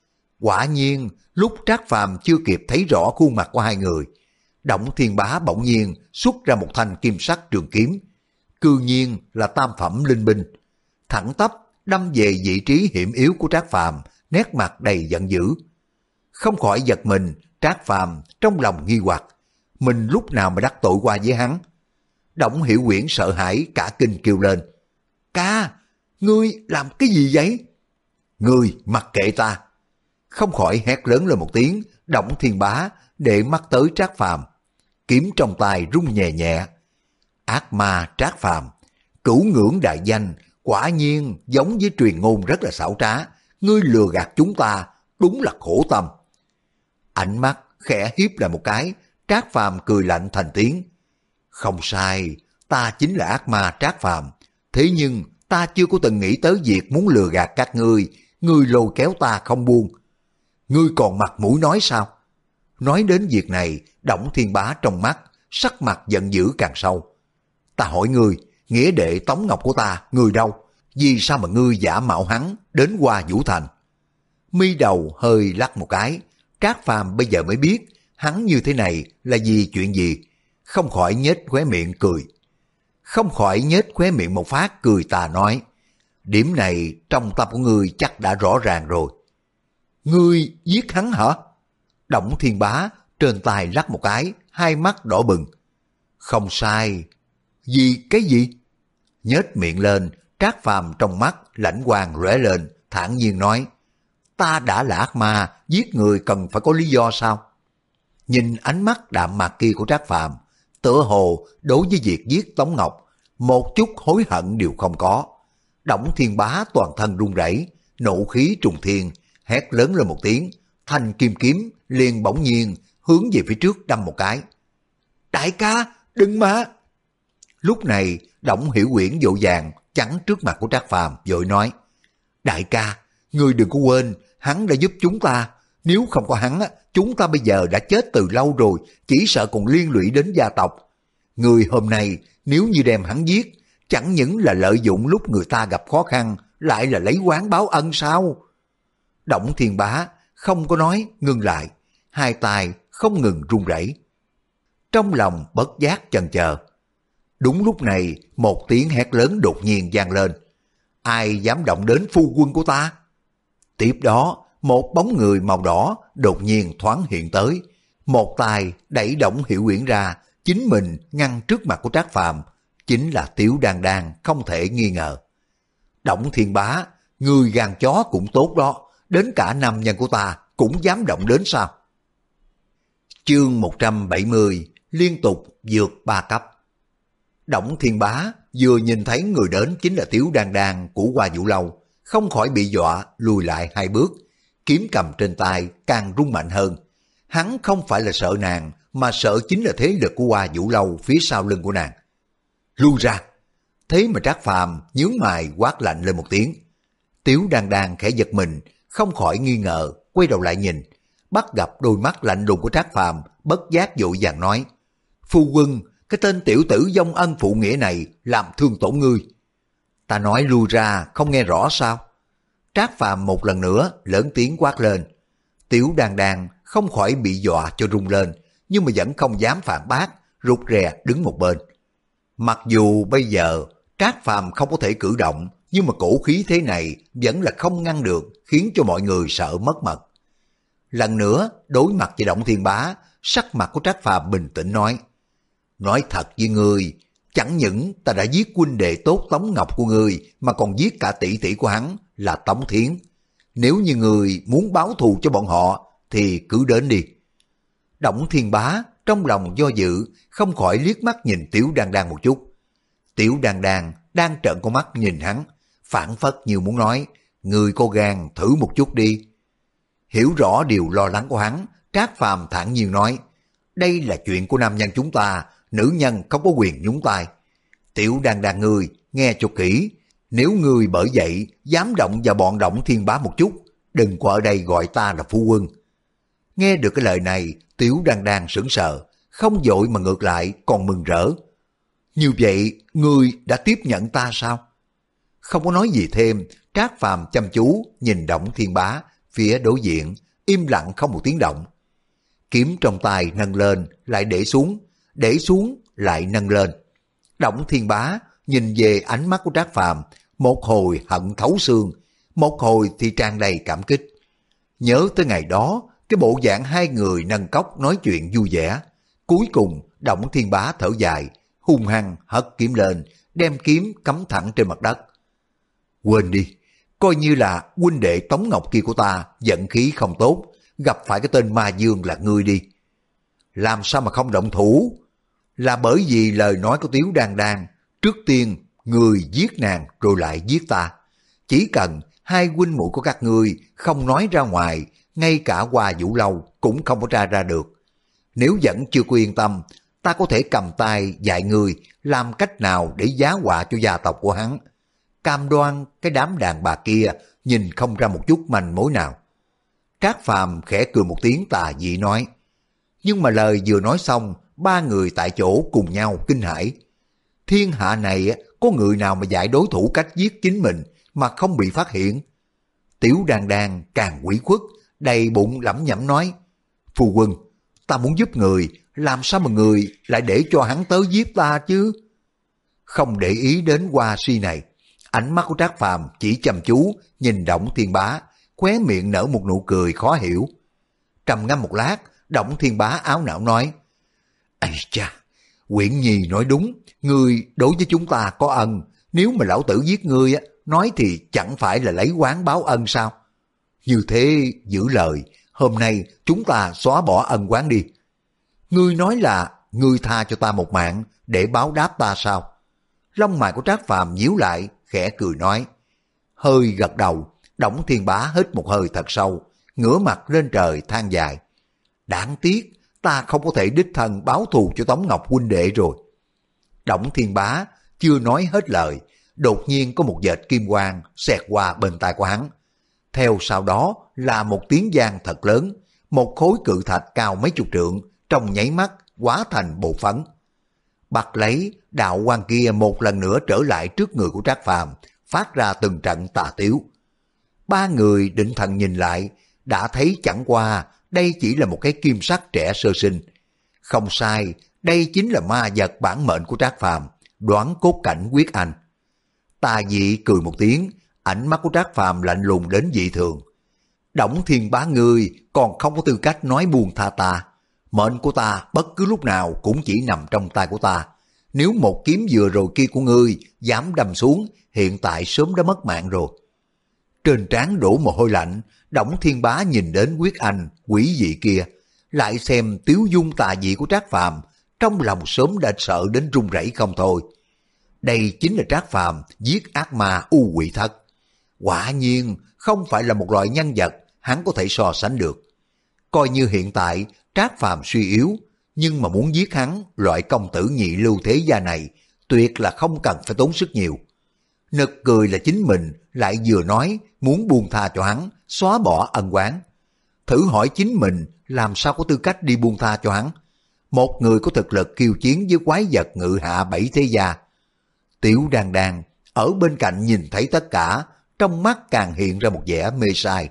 Quả nhiên, lúc Trác Phàm chưa kịp thấy rõ khuôn mặt của hai người, Đổng Thiên Bá bỗng nhiên xuất ra một thanh kim sắc trường kiếm, cư nhiên là tam phẩm linh binh, thẳng tắp đâm về vị trí hiểm yếu của Trác Phàm, nét mặt đầy giận dữ. Không khỏi giật mình, Trác Phàm trong lòng nghi hoặc, mình lúc nào mà đắc tội qua với hắn. Đổng Hiểu Quyển sợ hãi cả kinh kêu lên, ca, ngươi làm cái gì vậy? Ngươi mặc kệ ta. Không khỏi hét lớn lên một tiếng, Đổng Thiên Bá để mắt tới Trác Phàm, kiếm trong tay rung nhẹ nhẹ. Ác ma Trác Phàm, cửu ngưỡng đại danh, quả nhiên giống với truyền ngôn rất là xảo trá, ngươi lừa gạt chúng ta, đúng là khổ tâm. Ánh mắt khẽ hiếp lại một cái, Trác Phàm cười lạnh thành tiếng. Không sai, ta chính là ác ma Trác Phàm, thế nhưng ta chưa có từng nghĩ tới việc muốn lừa gạt các ngươi, ngươi lôi kéo ta không buông. Ngươi còn mặt mũi nói sao? Nói đến việc này, Đổng Thiên Bá trong mắt, sắc mặt giận dữ càng sâu. Ta hỏi ngươi, nghĩa đệ Tống Ngọc của ta, ngươi đâu? Vì sao mà ngươi giả mạo hắn đến qua Vũ Thành? Mi đầu hơi lắc một cái, Trác Phàm bây giờ mới biết hắn như thế này là vì chuyện gì, không khỏi nhếch khóe miệng cười. Không khỏi nhếch khóe miệng một phát cười tà nói, điểm này trong tâm của ngươi chắc đã rõ ràng rồi. Ngươi giết hắn hả? Đổng Thiên Bá trên tay lắc một cái, hai mắt đỏ bừng. Không sai. Vì cái gì? Nhếch miệng lên, Trác Phàm trong mắt lãnh quang lóe lên, thản nhiên nói, ta đã là ác ma, giết người cần phải có lý do sao? Nhìn ánh mắt đạm mạc kia của Trác Phàm, tựa hồ đối với việc giết Tống Ngọc, một chút hối hận đều không có. Đổng Thiên Bá toàn thân run rẩy, nộ khí trùng thiên, hét lớn lên một tiếng, thanh kim kiếm liền bỗng nhiên hướng về phía trước đâm một cái. Đại ca, đừng mà! Lúc này, Đổng Hiểu Quyển vội vàng chắn trước mặt của Trác Phàm, vội nói, đại ca, ngươi đừng có quên, hắn đã giúp chúng ta, nếu không có hắn, chúng ta bây giờ đã chết từ lâu rồi, chỉ sợ còn liên lụy đến gia tộc. Người hôm nay, nếu như đem hắn giết, chẳng những là lợi dụng lúc người ta gặp khó khăn, lại là lấy oán báo ân sao? Đổng Thiên Bá không có nói, ngưng lại, hai tay không ngừng run rẩy. Trong lòng bất giác chần chờ. Đúng lúc này, một tiếng hét lớn đột nhiên vang lên. Ai dám động đến phu quân của ta? Tiếp đó, một bóng người màu đỏ đột nhiên thoáng hiện tới. Một tay đẩy Đổng Hiểu Quyển ra, chính mình ngăn trước mặt của Trác Phàm, chính là Tiểu Đan Đan không thể nghi ngờ. Đổng Thiên Bá, người gan chó cũng tốt đó, đến cả nam nhân của ta cũng dám động đến sao? Chương một trăm bảy mươi, liên tục vượt ba cấp. Đổng Thiên Bá vừa nhìn thấy người đến chính là Tiểu Đan Đan của Hoa Vũ Lâu, không khỏi bị dọa lùi lại hai bước, kiếm cầm trên tay càng rung mạnh hơn. Hắn không phải là sợ nàng, mà sợ chính là thế lực của Hoa Vũ Lâu phía sau lưng của nàng. Lui ra! Thế mà Trác Phàm nhướng mày quát lạnh lên một tiếng. Tiếu Đan Đan khẽ giật mình, không khỏi nghi ngờ, quay đầu lại nhìn, bắt gặp đôi mắt lạnh lùng của Trác Phàm, bất giác vội vàng nói: Phu quân, cái tên tiểu tử vong ân phụ nghĩa này làm thương tổn ngươi. Ta nói lui ra, không nghe rõ sao? Trác Phàm một lần nữa lớn tiếng quát lên. Tiểu Đan Đan không khỏi bị dọa cho rung lên, nhưng mà vẫn không dám phản bác, rụt rè đứng một bên. Mặc dù bây giờ Trác Phàm không có thể cử động, nhưng mà cổ khí thế này vẫn là không ngăn được, khiến cho mọi người sợ mất mật. Lần nữa đối mặt với Đổng Thiên Bá, sắc mặt của Trác Phàm bình tĩnh nói: Nói thật với ngươi, chẳng những ta đã giết huynh đệ tốt Tống Ngọc của ngươi, mà còn giết cả tỷ tỷ của hắn là Tống Thiến. Nếu như ngươi muốn báo thù cho bọn họ thì cứ đến đi. Đổng Thiên Bá trong lòng do dự, không khỏi liếc mắt nhìn Tiểu Đan Đan một chút. Tiểu Đan Đan đang trợn con mắt nhìn hắn, phản phất như muốn nói: Ngươi có gan thử một chút đi. Hiểu rõ điều lo lắng của hắn, Trác Phàm thản nhiên nói: Đây là chuyện của nam nhân chúng ta, nữ nhân không có quyền nhúng tay. Tiểu Đan Đan ngươi nghe cho kỹ, nếu ngươi bởi vậy dám động vào bọn Đổng Thiên Bá một chút, đừng qua ở đây gọi ta là phu quân. Nghe được cái lời này, Tiểu Đan Đan sững sờ, không vội mà ngược lại còn mừng rỡ. Như vậy ngươi đã tiếp nhận ta sao? Không có nói gì thêm, Trác Phàm chăm chú nhìn Đổng Thiên Bá phía đối diện, im lặng không một tiếng động. Kiếm trong tay nâng lên lại để xuống, để xuống lại nâng lên. Đổng Thiên Bá nhìn về ánh mắt của Trác Phàm, một hồi hận thấu xương, một hồi thì tràn đầy cảm kích. Nhớ tới ngày đó, cái bộ dạng hai người nâng cốc nói chuyện vui vẻ. Cuối cùng Đổng Thiên Bá thở dài, hung hăng hất kiếm lên, đem kiếm cắm thẳng trên mặt đất. Quên đi, coi như là huynh đệ Tống Ngọc kia của ta giận khí không tốt, gặp phải cái tên Ma Dương là ngươi đi. Làm sao mà không động thủ? Là bởi vì lời nói của Tiếu Đan Đan, trước tiên người giết nàng rồi lại giết ta. Chỉ cần hai huynh muội của các ngươi không nói ra ngoài, ngay cả Hoa Vũ Lâu cũng không có tra ra được. Nếu vẫn chưa có yên tâm, ta có thể cầm tay dạy người làm cách nào để giá họa cho gia tộc của hắn. Cam đoan cái đám đàn bà kia nhìn không ra một chút manh mối nào. Trác Phàm khẽ cười một tiếng tà dị nói. Nhưng mà lời vừa nói xong, ba người tại chỗ cùng nhau kinh hãi. Thiên hạ này có người nào mà dạy đối thủ cách giết chính mình mà không bị phát hiện? Tiểu Đan Đan càng quỷ khuất, đầy bụng lẩm nhẩm nói: Phu quân, ta muốn giúp người, làm sao mà người lại để cho hắn tới giết ta chứ? Không để ý đến Hoa Si này, ánh mắt của Trác Phàm chỉ chăm chú nhìn Đổng Thiên Bá, khóe miệng nở một nụ cười khó hiểu. Trầm ngâm một lát, Đổng Thiên Bá áo não nói: Ây cha, Uyển Nhi nói đúng, ngươi đối với chúng ta có ân, nếu mà lão tử giết ngươi á, nói thì chẳng phải là lấy oán báo ân sao? Như thế giữ lời, hôm nay chúng ta xóa bỏ ân oán đi. Ngươi nói là ngươi tha cho ta một mạng để báo đáp ta sao? Lông mày của Trác Phàm nhíu lại, khẽ cười nói. Hơi gật đầu, Đổng Thiên Bá hít một hơi thật sâu, ngửa mặt lên trời than dài. Đáng tiếc, ta không có thể đích thân báo thù cho Tống Ngọc huynh đệ rồi. Đổng Thiên Bá chưa nói hết lời, đột nhiên có một vệt kim quang xẹt qua bên tai của hắn. Theo sau đó là một tiếng vang thật lớn, một khối cự thạch cao mấy chục trượng, trong nháy mắt hóa thành bột phấn. Bắt lấy đạo quang kia một lần nữa trở lại trước người của Trác Phàm, phát ra từng trận tà tiếu. Ba người định thần nhìn lại, đã thấy chẳng qua đây chỉ là một cái kim sắc trẻ sơ sinh. Không sai, đây chính là ma vật bản mệnh của Trác Phàm, Đoán Cốt Cảnh Quyết Anh. Tà dị cười một tiếng, ánh mắt của Trác Phàm lạnh lùng đến dị thường. Đổng Thiên Bá ngươi còn không có tư cách nói buông tha ta. Mệnh của ta bất cứ lúc nào cũng chỉ nằm trong tay của ta. Nếu một kiếm vừa rồi kia của ngươi dám đâm xuống, hiện tại sớm đã mất mạng rồi. Trên trán đổ mồ hôi lạnh, Đổng Thiên Bá nhìn đến Quyết Anh quỷ dị kia, lại xem tiếu dung tà dị của Trác Phàm, trong lòng sớm đã sợ đến run rẩy không thôi. Đây chính là Trác Phàm giết ác ma U Quỷ Thất. Quả nhiên không phải là một loại nhân vật hắn có thể so sánh được. Coi như hiện tại Trác Phàm suy yếu, nhưng mà muốn giết hắn, loại công tử nhị lưu thế gia này, tuyệt là không cần phải tốn sức nhiều. Nực cười là chính mình lại vừa nói muốn buông tha cho hắn, xóa bỏ ân oán. Thử hỏi chính mình làm sao có tư cách đi buông tha cho hắn? Một người có thực lực kiêu chiến với quái vật ngự hạ bảy thế gia. Tiểu Đan Đan ở bên cạnh nhìn thấy tất cả, trong mắt càng hiện ra một vẻ mê sai.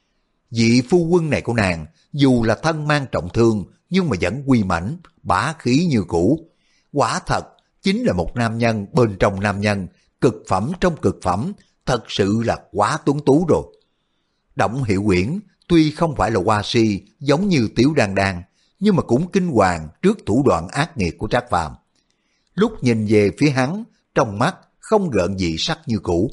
Vị phu quân này của nàng, dù là thân mang trọng thương, nhưng mà vẫn uy mãnh, bá khí như cũ. Quả thật, chính là một nam nhân bên trong nam nhân, cực phẩm trong cực phẩm, thật sự là quá tuấn tú rồi. Đổng Hiểu Uyển tuy không phải là hoa si giống như Tiểu Đan Đan, nhưng mà cũng kinh hoàng trước thủ đoạn ác nghiệt của Trác Phàm. Lúc nhìn về phía hắn, trong mắt không gợn gì sắc như cũ.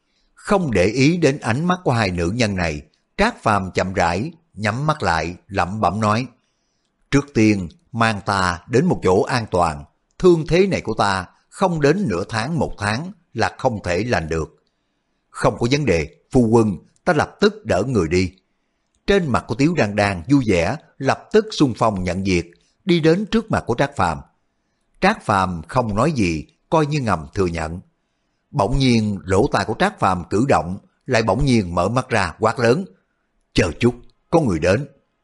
Không để ý đến ánh mắt của hai nữ nhân này, Trác Phàm chậm rãi nhắm mắt lại, lẩm bẩm nói: trước tiên mang ta đến một chỗ an toàn, thương thế này của ta không đến nửa tháng một tháng là không thể lành được. Không có vấn đề, phu quân, ta lập tức đỡ người đi. Trên mặt của Tiếu Đan Đan vui vẻ, lập tức xung phong nhận việc, đi đến trước mặt của Trác Phàm. Trác Phàm không nói gì, coi như ngầm thừa nhận. Bỗng nhiên lỗ tai của Trác Phàm cử động, lại bỗng nhiên mở mắt ra quát lớn: chờ chút, có người đến.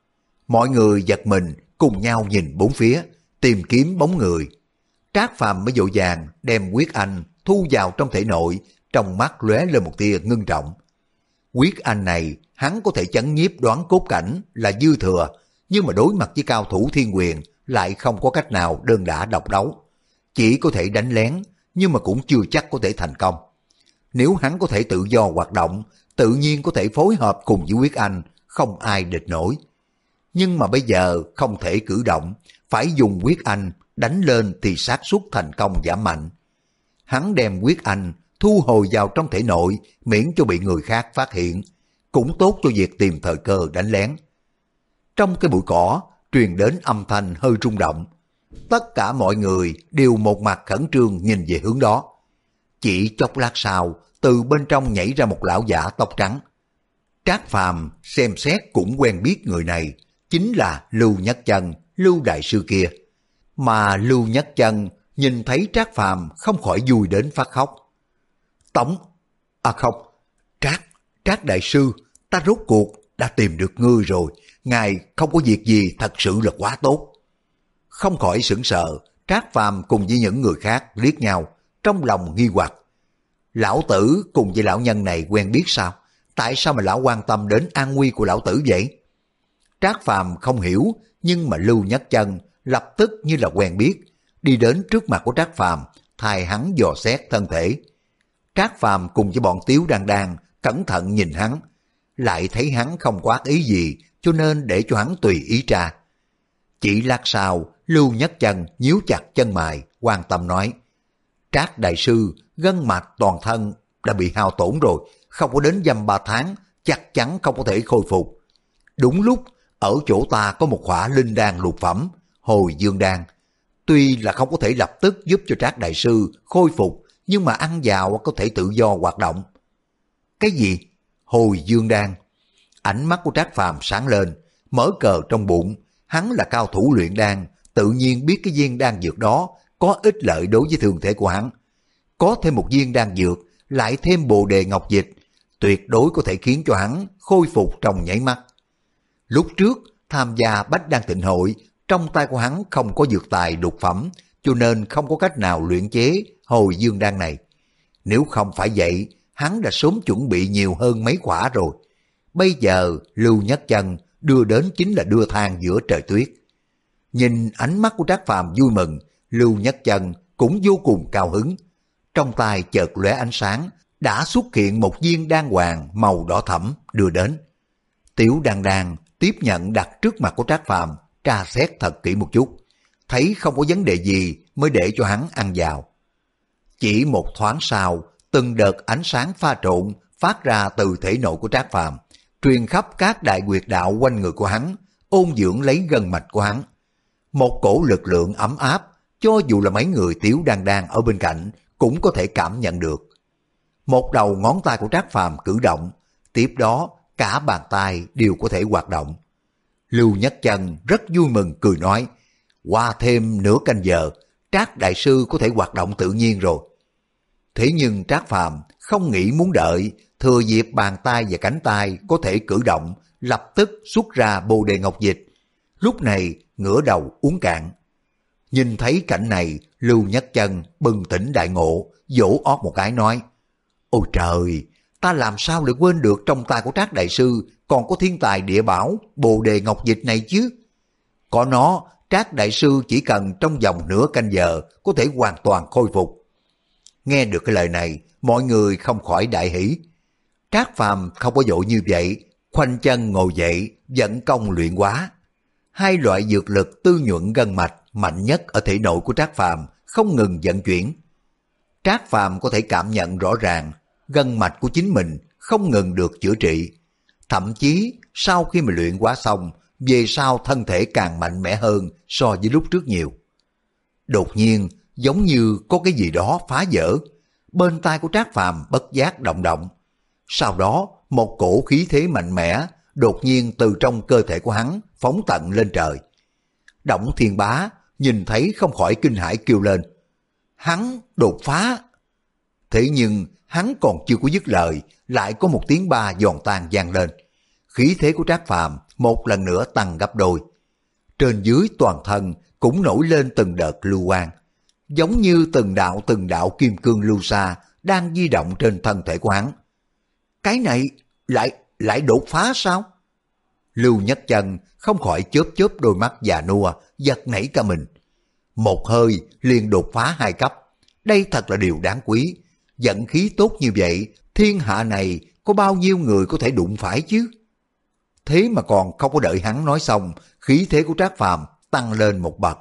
Mọi người giật mình, cùng nhau nhìn bốn phía, tìm kiếm bóng người. Trác Phàm mới vội vàng đem huyết anh thu vào trong thể nội, trong mắt lóe lên một tia ngưng trọng. Huyết anh này hắn có thể chấn nhiếp đoán cốt cảnh là dư thừa, nhưng mà đối mặt với cao thủ thiên quyền lại không có cách nào đơn đả độc đấu. Chỉ có thể đánh lén, nhưng mà cũng chưa chắc có thể thành công. Nếu hắn có thể tự do hoạt động, tự nhiên có thể phối hợp cùng với huyết anh, không ai địch nổi. Nhưng mà bây giờ không thể cử động, phải dùng huyết anh đánh lên thì xác suất thành công giảm mạnh. Hắn đem huyết anh thu hồi vào trong thể nội, miễn cho bị người khác phát hiện, cũng tốt cho việc tìm thời cơ đánh lén. Trong cái bụi cỏ truyền đến âm thanh hơi rung động. Tất cả mọi người đều một mặt khẩn trương nhìn về hướng đó. Chỉ chốc lát sau, từ bên trong nhảy ra một lão giả tóc trắng. Trác Phàm xem xét cũng quen biết người này, chính là Lưu Nhất Chân, Lưu đại sư kia. Mà Lưu Nhất Chân nhìn thấy Trác Phàm không khỏi vui đến phát khóc. Tống, à không, Trác, Trác đại sư, ta rốt cuộc đã tìm được ngươi rồi, ngài không có việc gì thật sự là quá tốt. Không khỏi sửng sợ, Trác Phàm cùng với những người khác liếc nhau, trong lòng nghi hoặc. Lão tử cùng với lão nhân này quen biết sao? Tại sao mà lão quan tâm đến an nguy của lão tử vậy? Trác Phàm không hiểu, nhưng mà Lưu Nhất Chân lập tức như là quen biết, đi đến trước mặt của Trác Phàm, thay hắn dò xét thân thể. Trác Phàm cùng với bọn Tiếu Đan Đan cẩn thận nhìn hắn, lại thấy hắn không có ác ý gì, cho nên để cho hắn tùy ý tra. Chỉ lát sau, Lưu Nhất Chân nhíu chặt chân mày, quan tâm nói: Trác đại sư, gân mạch toàn thân đã bị hao tổn rồi, không có đến dăm ba tháng, chắc chắn không có thể khôi phục. Đúng lúc, ở chỗ ta có một khỏa linh đan lục phẩm, Hồi Dương Đan. Tuy là không có thể lập tức giúp cho Trác đại sư khôi phục, nhưng mà ăn vào có thể tự do hoạt động. Cái gì? Hồi Dương Đan? Ánh mắt của Trác Phàm sáng lên, mở cờ trong bụng. Hắn là cao thủ luyện đan, tự nhiên biết cái viên đan dược đó có ích lợi đối với thương thể của hắn. Có thêm một viên đan dược, lại thêm bồ đề ngọc dịch, tuyệt đối có thể khiến cho hắn khôi phục trong nháy mắt. Lúc trước tham gia Bách Đan Tịnh Hội, trong tay của hắn không có dược tài lục phẩm, cho nên không có cách nào luyện chế Hồi Dương Đan này. Nếu không phải vậy, hắn đã sớm chuẩn bị nhiều hơn mấy quả rồi. Bây giờ Lưu Nhất Chân đưa đến chính là đưa than giữa trời tuyết. Nhìn ánh mắt của Trác Phàm vui mừng, Lưu Nhất Chân cũng vô cùng cao hứng. Trong tay chợt lóe ánh sáng, đã xuất hiện một viên đan hoàng màu đỏ thẫm đưa đến. Tiểu Đan Đan tiếp nhận đặt trước mặt của Trác Phàm, tra xét thật kỹ một chút, thấy không có vấn đề gì mới để cho hắn ăn vào. Chỉ một thoáng sau, từng đợt ánh sáng pha trộn phát ra từ thể nội của Trác Phàm, truyền khắp các đại huyệt đạo quanh người của hắn, ôn dưỡng lấy gân mạch của hắn. Một cổ lực lượng ấm áp, cho dù là mấy người Tiểu Đan Đan ở bên cạnh cũng có thể cảm nhận được. Một đầu ngón tay của Trác Phàm cử động, tiếp đó cả bàn tay đều có thể hoạt động. Lưu Nhất Chân rất vui mừng cười nói, qua thêm nửa canh giờ, Trác đại sư có thể hoạt động tự nhiên rồi. Thế nhưng Trác Phàm không nghĩ muốn đợi, thừa dịp bàn tay và cánh tay có thể cử động, lập tức xuất ra bồ đề ngọc dịch. Lúc này ngửa đầu uống cạn. Nhìn thấy cảnh này, Lưu Nhất Chân bừng tỉnh đại ngộ, vỗ ót một cái nói, ôi trời, ta làm sao lại quên được trong tay của Trác đại sư còn có thiên tài địa bảo bồ đề ngọc dịch này chứ. Có nó, Trác đại sư chỉ cần trong vòng nửa canh giờ có thể hoàn toàn khôi phục. Nghe được cái lời này, mọi người không khỏi đại hỉ. Trác Phàm không có vội như vậy, khoanh chân ngồi dậy, vận công luyện hóa. Hai loại dược lực tư nhuận gân mạch mạnh nhất ở thể nội của Trác Phàm không ngừng vận chuyển. Trác Phàm có thể cảm nhận rõ ràng gân mạch của chính mình không ngừng được chữa trị. Thậm chí sau khi mà luyện hóa xong, về sau thân thể càng mạnh mẽ hơn so với lúc trước nhiều. Đột nhiên giống như có cái gì đó phá vỡ, bên tai của Trác Phàm bất giác động động. Sau đó một cổ khí thế mạnh mẽ đột nhiên từ trong cơ thể của hắn phóng tận lên trời. Đổng Thiên Bá nhìn thấy không khỏi kinh hãi kêu lên, hắn đột phá. Thế nhưng hắn còn chưa có dứt lời, lại có một tiếng ba giòn tan vang lên. Khí thế của Trác Phàm một lần nữa tăng gấp đôi. Trên dưới toàn thân cũng nổi lên từng đợt lưu quang, giống như từng đạo từng đạo kim cương lưu xa đang di động trên thân thể của hắn. Cái này lại lại đột phá sao? Lưu Nhất Chân không khỏi chớp chớp đôi mắt già nua, giật nảy cả mình. Một hơi liền đột phá hai cấp, đây thật là điều đáng quý. Vận khí tốt như vậy, thiên hạ này có bao nhiêu người có thể đụng phải chứ? Thế mà còn không có đợi hắn nói xong, khí thế của Trác Phàm tăng lên một bậc.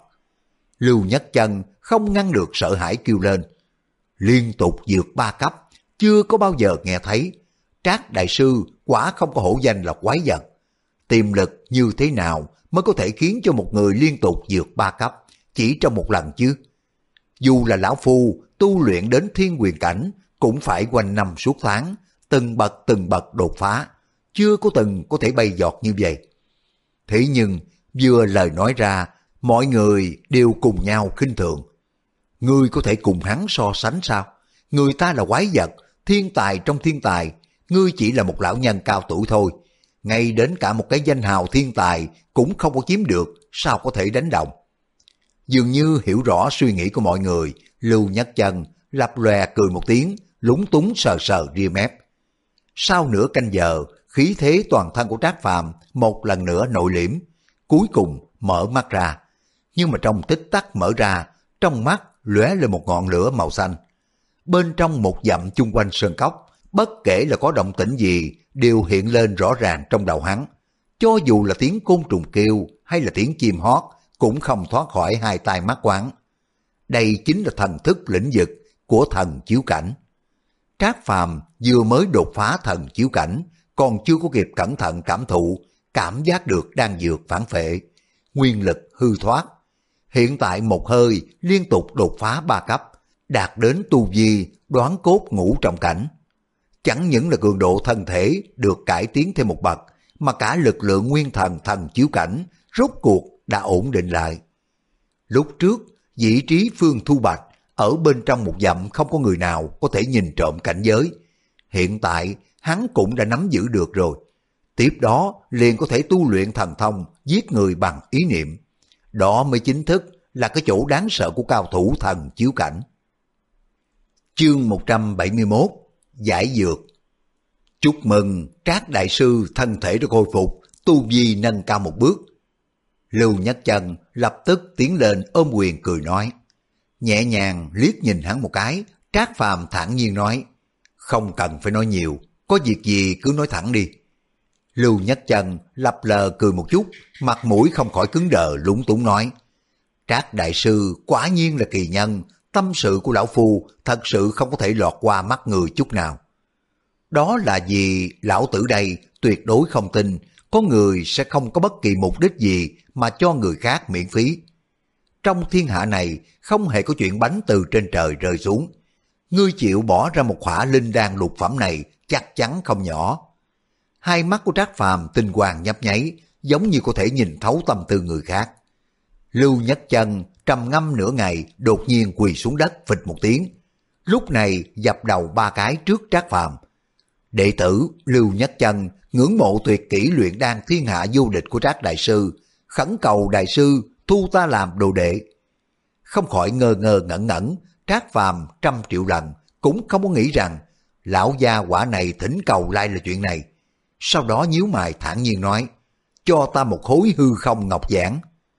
Lưu Nhất Chân không ngăn được sợ hãi kêu lên, liên tục vượt ba cấp, chưa có bao giờ nghe thấy. Trác đại sư quả không có hổ danh là quái vật. Tiềm lực như thế nào mới có thể khiến cho một người liên tục vượt ba cấp chỉ trong một lần chứ? Dù là lão phu tu luyện đến thiên quyền cảnh cũng phải quanh năm suốt tháng, từng bậc từng bậc đột phá, chưa có từng có thể bay giọt như vậy. Thế nhưng vừa lời nói ra, mọi người đều cùng nhau khinh thường. Ngươi có thể cùng hắn so sánh sao? Người ta là quái vật, thiên tài trong thiên tài, ngươi chỉ là một lão nhân cao tuổi thôi. Ngay đến cả một cái danh hào thiên tài cũng không có chiếm được, sao có thể đánh đồng? Dường như hiểu rõ suy nghĩ của mọi người, Lưu Nhất Chân lập lòe cười một tiếng, lúng túng sờ sờ ria mép. Sau nửa canh giờ, khí thế toàn thân của Trác Phàm một lần nữa nội liễm, cuối cùng mở mắt ra. Nhưng mà trong tích tắc mở ra, trong mắt lóe lên một ngọn lửa màu xanh. Bên trong một dặm chung quanh sơn cốc, bất kể là có động tĩnh gì, đều hiện lên rõ ràng trong đầu hắn. Cho dù là tiếng côn trùng kêu hay là tiếng chim hót, cũng không thoát khỏi hai tai mắt quán. Đây chính là thần thức lĩnh vực của thần chiếu cảnh. Trác Phàm vừa mới đột phá thần chiếu cảnh, còn chưa có kịp cẩn thận cảm thụ, cảm giác được đang dược phản phệ, nguyên lực hư thoát. Hiện tại một hơi liên tục đột phá ba cấp, đạt đến tu vi đoán cốt ngũ trọng cảnh. Chẳng những là cường độ thân thể được cải tiến thêm một bậc, mà cả lực lượng nguyên thần thần chiếu cảnh rốt cuộc đã ổn định lại. Lúc trước, vị trí Phương Thu Bạch ở bên trong một dặm không có người nào có thể nhìn trộm cảnh giới. Hiện tại, hắn cũng đã nắm giữ được rồi. Tiếp đó, liền có thể tu luyện thần thông, giết người bằng ý niệm. Đó mới chính thức là cái chỗ đáng sợ của cao thủ thần chiếu cảnh. Chương một trăm bảy mươi mốt, Giải dược. Chúc mừng Trác đại sư thân thể đã khôi phục, tu vi nâng cao một bước. Lưu Nhất Chân lập tức tiến lên ôm quyền cười nói. Nhẹ nhàng liếc nhìn hắn một cái, Trác Phàm thản nhiên nói, không cần phải nói nhiều, có việc gì cứ nói thẳng đi. Lưu Nhất Chân lập lờ cười một chút, mặt mũi không khỏi cứng đờ lúng túng nói, Trác đại sư quả nhiên là kỳ nhân, tâm sự của lão phu thật sự không có thể lọt qua mắt người chút nào. Đó là vì lão tử đây tuyệt đối không tin có người sẽ không có bất kỳ mục đích gì mà cho người khác miễn phí. Trong thiên hạ này không hề có chuyện bánh từ trên trời rơi xuống. Ngươi chịu bỏ ra một hỏa linh đan lục phẩm này chắc chắn không nhỏ. Hai mắt của Trác Phàm tinh quang nhấp nháy, giống như có thể nhìn thấu tâm tư người khác. Lưu Nhất Chân trầm ngâm nửa ngày, đột nhiên quỳ xuống đất phịch một tiếng. Lúc này dập đầu ba cái trước Trác Phàm. Đệ tử Lưu Nhất Chân ngưỡng mộ tuyệt kỹ luyện đan thiên hạ vô địch của Trác đại sư, khẩn cầu đại sư thu ta làm đồ đệ. Không khỏi ngơ ngơ ngẩn ngẩn, Trác Phàm trăm triệu lần cũng không có nghĩ rằng lão gia quả này thỉnh cầu lai là chuyện này. Sau đó nhíu mày thản nhiên nói, cho ta một khối hư không ngọc giản.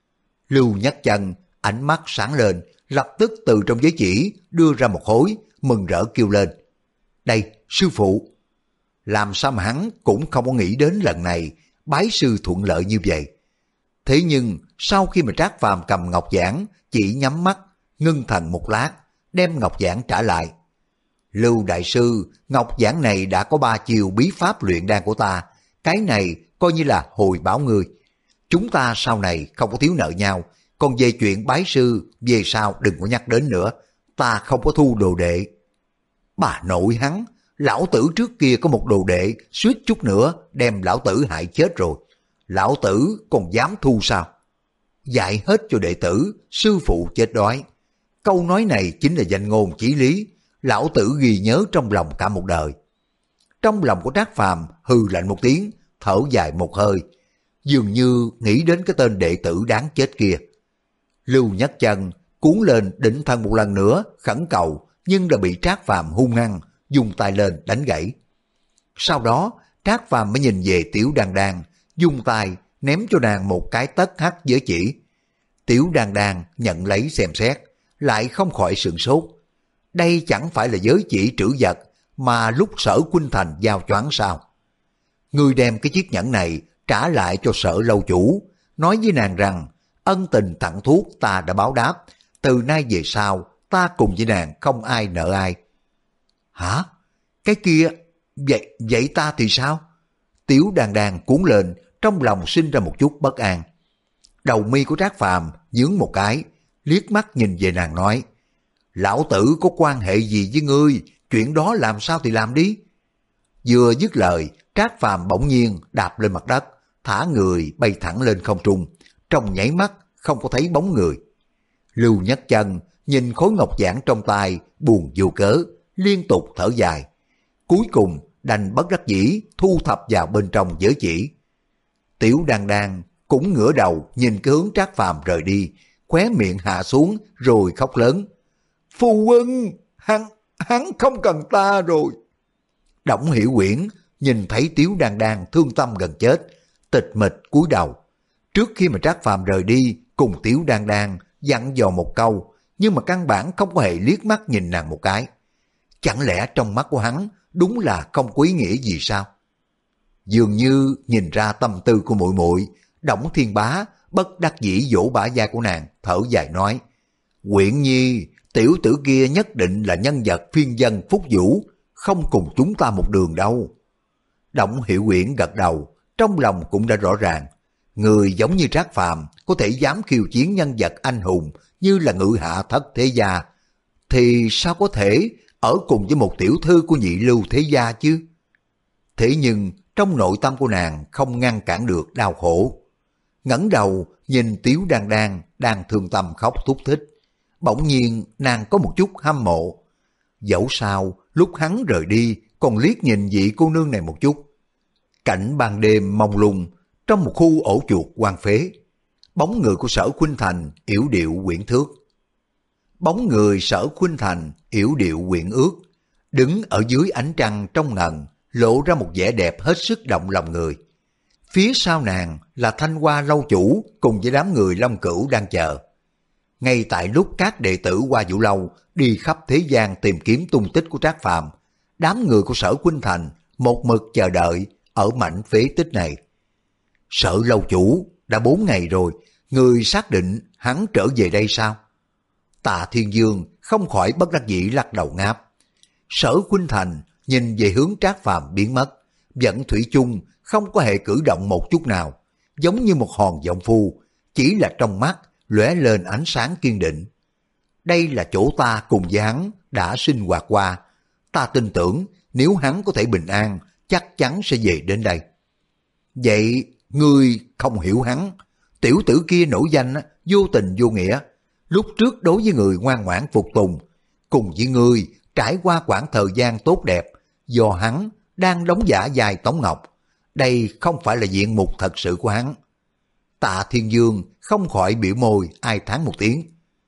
Lưu Nhất Chân ánh mắt sáng lên, lập tức từ trong giấy chỉ đưa ra một khối, mừng rỡ kêu lên, đây sư phụ. Làm sao mà hắn cũng không có nghĩ đến lần này bái sư thuận lợi như vậy. Thế nhưng sau khi mà Trác Phàm cầm ngọc giản, chỉ nhắm mắt ngưng thần một lát, đem ngọc giản trả lại. Lưu đại sư, ngọc giản này đã có ba chiều bí pháp luyện đan của ta, cái này coi như là hồi báo ngươi. Chúng ta sau này không có thiếu nợ nhau, còn về chuyện bái sư, về sau đừng có nhắc đến nữa, ta không có thu đồ đệ. Bà nội hắn, lão tử trước kia có một đồ đệ, suýt chút nữa đem lão tử hại chết rồi. Lão tử còn dám thu sao? Dạy hết cho đệ tử, sư phụ chết đói. Câu nói này chính là danh ngôn chỉ lý, lão tử ghi nhớ trong lòng cả một đời. Trong lòng của Trác Phàm hừ lạnh một tiếng, thở dài một hơi, dường như nghĩ đến cái tên đệ tử đáng chết kia. Lưu Nhất Chân cuốn lên đỉnh thân một lần nữa, khẩn cầu, nhưng đã bị Trác Phàm hung hăng dùng tay lên đánh gãy. Sau đó Trác Phàm mới nhìn về Tiểu Đan Đan, dùng tay ném cho nàng một cái tất hắc giới chỉ. Tiểu Đan Đan nhận lấy xem xét, lại không khỏi sửng sốt. Đây chẳng phải là giới chỉ trữ vật mà lúc Sở Khuynh Thành giao choáng sao? Ngươi đem cái chiếc nhẫn này trả lại cho Sở lâu chủ, nói với nàng rằng ân tình tặng thuốc ta đã báo đáp, từ nay về sau ta cùng với nàng không ai nợ ai. Hả? Cái kia, vậy, vậy ta thì sao? Tiểu Đan Đan cuốn lên, trong lòng sinh ra một chút bất an. Đầu mi của Trác Phàm nhướng một cái, liếc mắt nhìn về nàng nói, lão tử có quan hệ gì với ngươi, chuyện đó làm sao thì làm đi. Vừa dứt lời, Trác Phàm bỗng nhiên đạp lên mặt đất, thả người bay thẳng lên không trung, trong nháy mắt không có thấy bóng người. Lưu Nhất Chân nhìn khối ngọc giản trong tay buồn vô cớ, liên tục thở dài. Cuối cùng đành bất đắc dĩ thu thập vào bên trong giới chỉ. Tiểu Đan Đan cũng ngửa đầu nhìn cái hướng Trác Phàm rời đi, khóe miệng hạ xuống rồi khóc lớn. Phu quân, hắn, hắn không cần ta rồi. Đổng Hiểu Quyển nhìn thấy Tiểu Đan Đan thương tâm gần chết, tịch mịch cúi đầu. Trước khi mà Trác Phàm rời đi, cùng Tiểu Đan Đan dặn dò một câu, nhưng mà căn bản không có hề liếc mắt nhìn nàng một cái. Chẳng lẽ trong mắt của hắn đúng là không có ý nghĩa gì sao? Dường như nhìn ra tâm tư của muội muội, Đổng Thiên Bá bất đắc dĩ vỗ bả vai của nàng, thở dài nói, Quyển Nhi, tiểu tử kia nhất định là nhân vật phiên dân phúc vũ, không cùng chúng ta một đường đâu. Đổng Hiểu Quyển gật đầu, trong lòng cũng đã rõ ràng, người giống như Trác Phàm có thể dám khiêu chiến nhân vật anh hùng như là Ngự Hạ Thất Thế Gia, thì sao có thể ở cùng với một tiểu thư của Nhị Lưu Thế Gia chứ? Thế nhưng trong nội tâm của nàng không ngăn cản được đau khổ. Ngẩng đầu nhìn Tiểu Đan Đan đang thương tâm khóc thút thích, bỗng nhiên nàng có một chút hâm mộ. Dẫu sao lúc hắn rời đi còn liếc nhìn vị cô nương này một chút. Cảnh ban đêm mông lung trong một khu ổ chuột hoang phế, bóng người của Sở Khuynh Thành yểu điệu quyển thước. Bóng người Sở Khuynh Thành yểu điệu quyển ước, đứng ở dưới ánh trăng trong ngần, lộ ra một vẻ đẹp hết sức động lòng người. Phía sau nàng là Thanh Hoa lâu chủ cùng với đám người Long Cửu đang chờ. Ngay tại lúc các đệ tử Hoa Vũ Lâu đi khắp thế gian tìm kiếm tung tích của Trác Phàm, đám người của Sở Khuynh Thành một mực chờ đợi ở mảnh phế tích này. Sở lâu chủ, đã bốn ngày rồi, người xác định hắn trở về đây sao? Tạ Thiên Dương không khỏi bất đắc dĩ lắc đầu ngáp. Sở Khuynh Thành nhìn về hướng Trác Phàm biến mất, vẫn thủy chung không có hề cử động một chút nào, giống như một hòn vọng phu, chỉ là trong mắt lóe lên ánh sáng kiên định. Đây là chỗ ta cùng với hắn đã sinh hoạt qua, ta tin tưởng nếu hắn có thể bình an, chắc chắn sẽ về đến đây. Vậy ngươi không hiểu hắn. Tiểu tử kia nổi danh vô tình vô nghĩa. Lúc trước đối với người ngoan ngoãn phục tùng, cùng với ngươi trải qua quãng thời gian tốt đẹp, do hắn đang đóng giả dài Tống Ngọc. Đây không phải là diện mục thật sự của hắn. Tạ Thiên Dương không khỏi biểu môi ai thán một tiếng.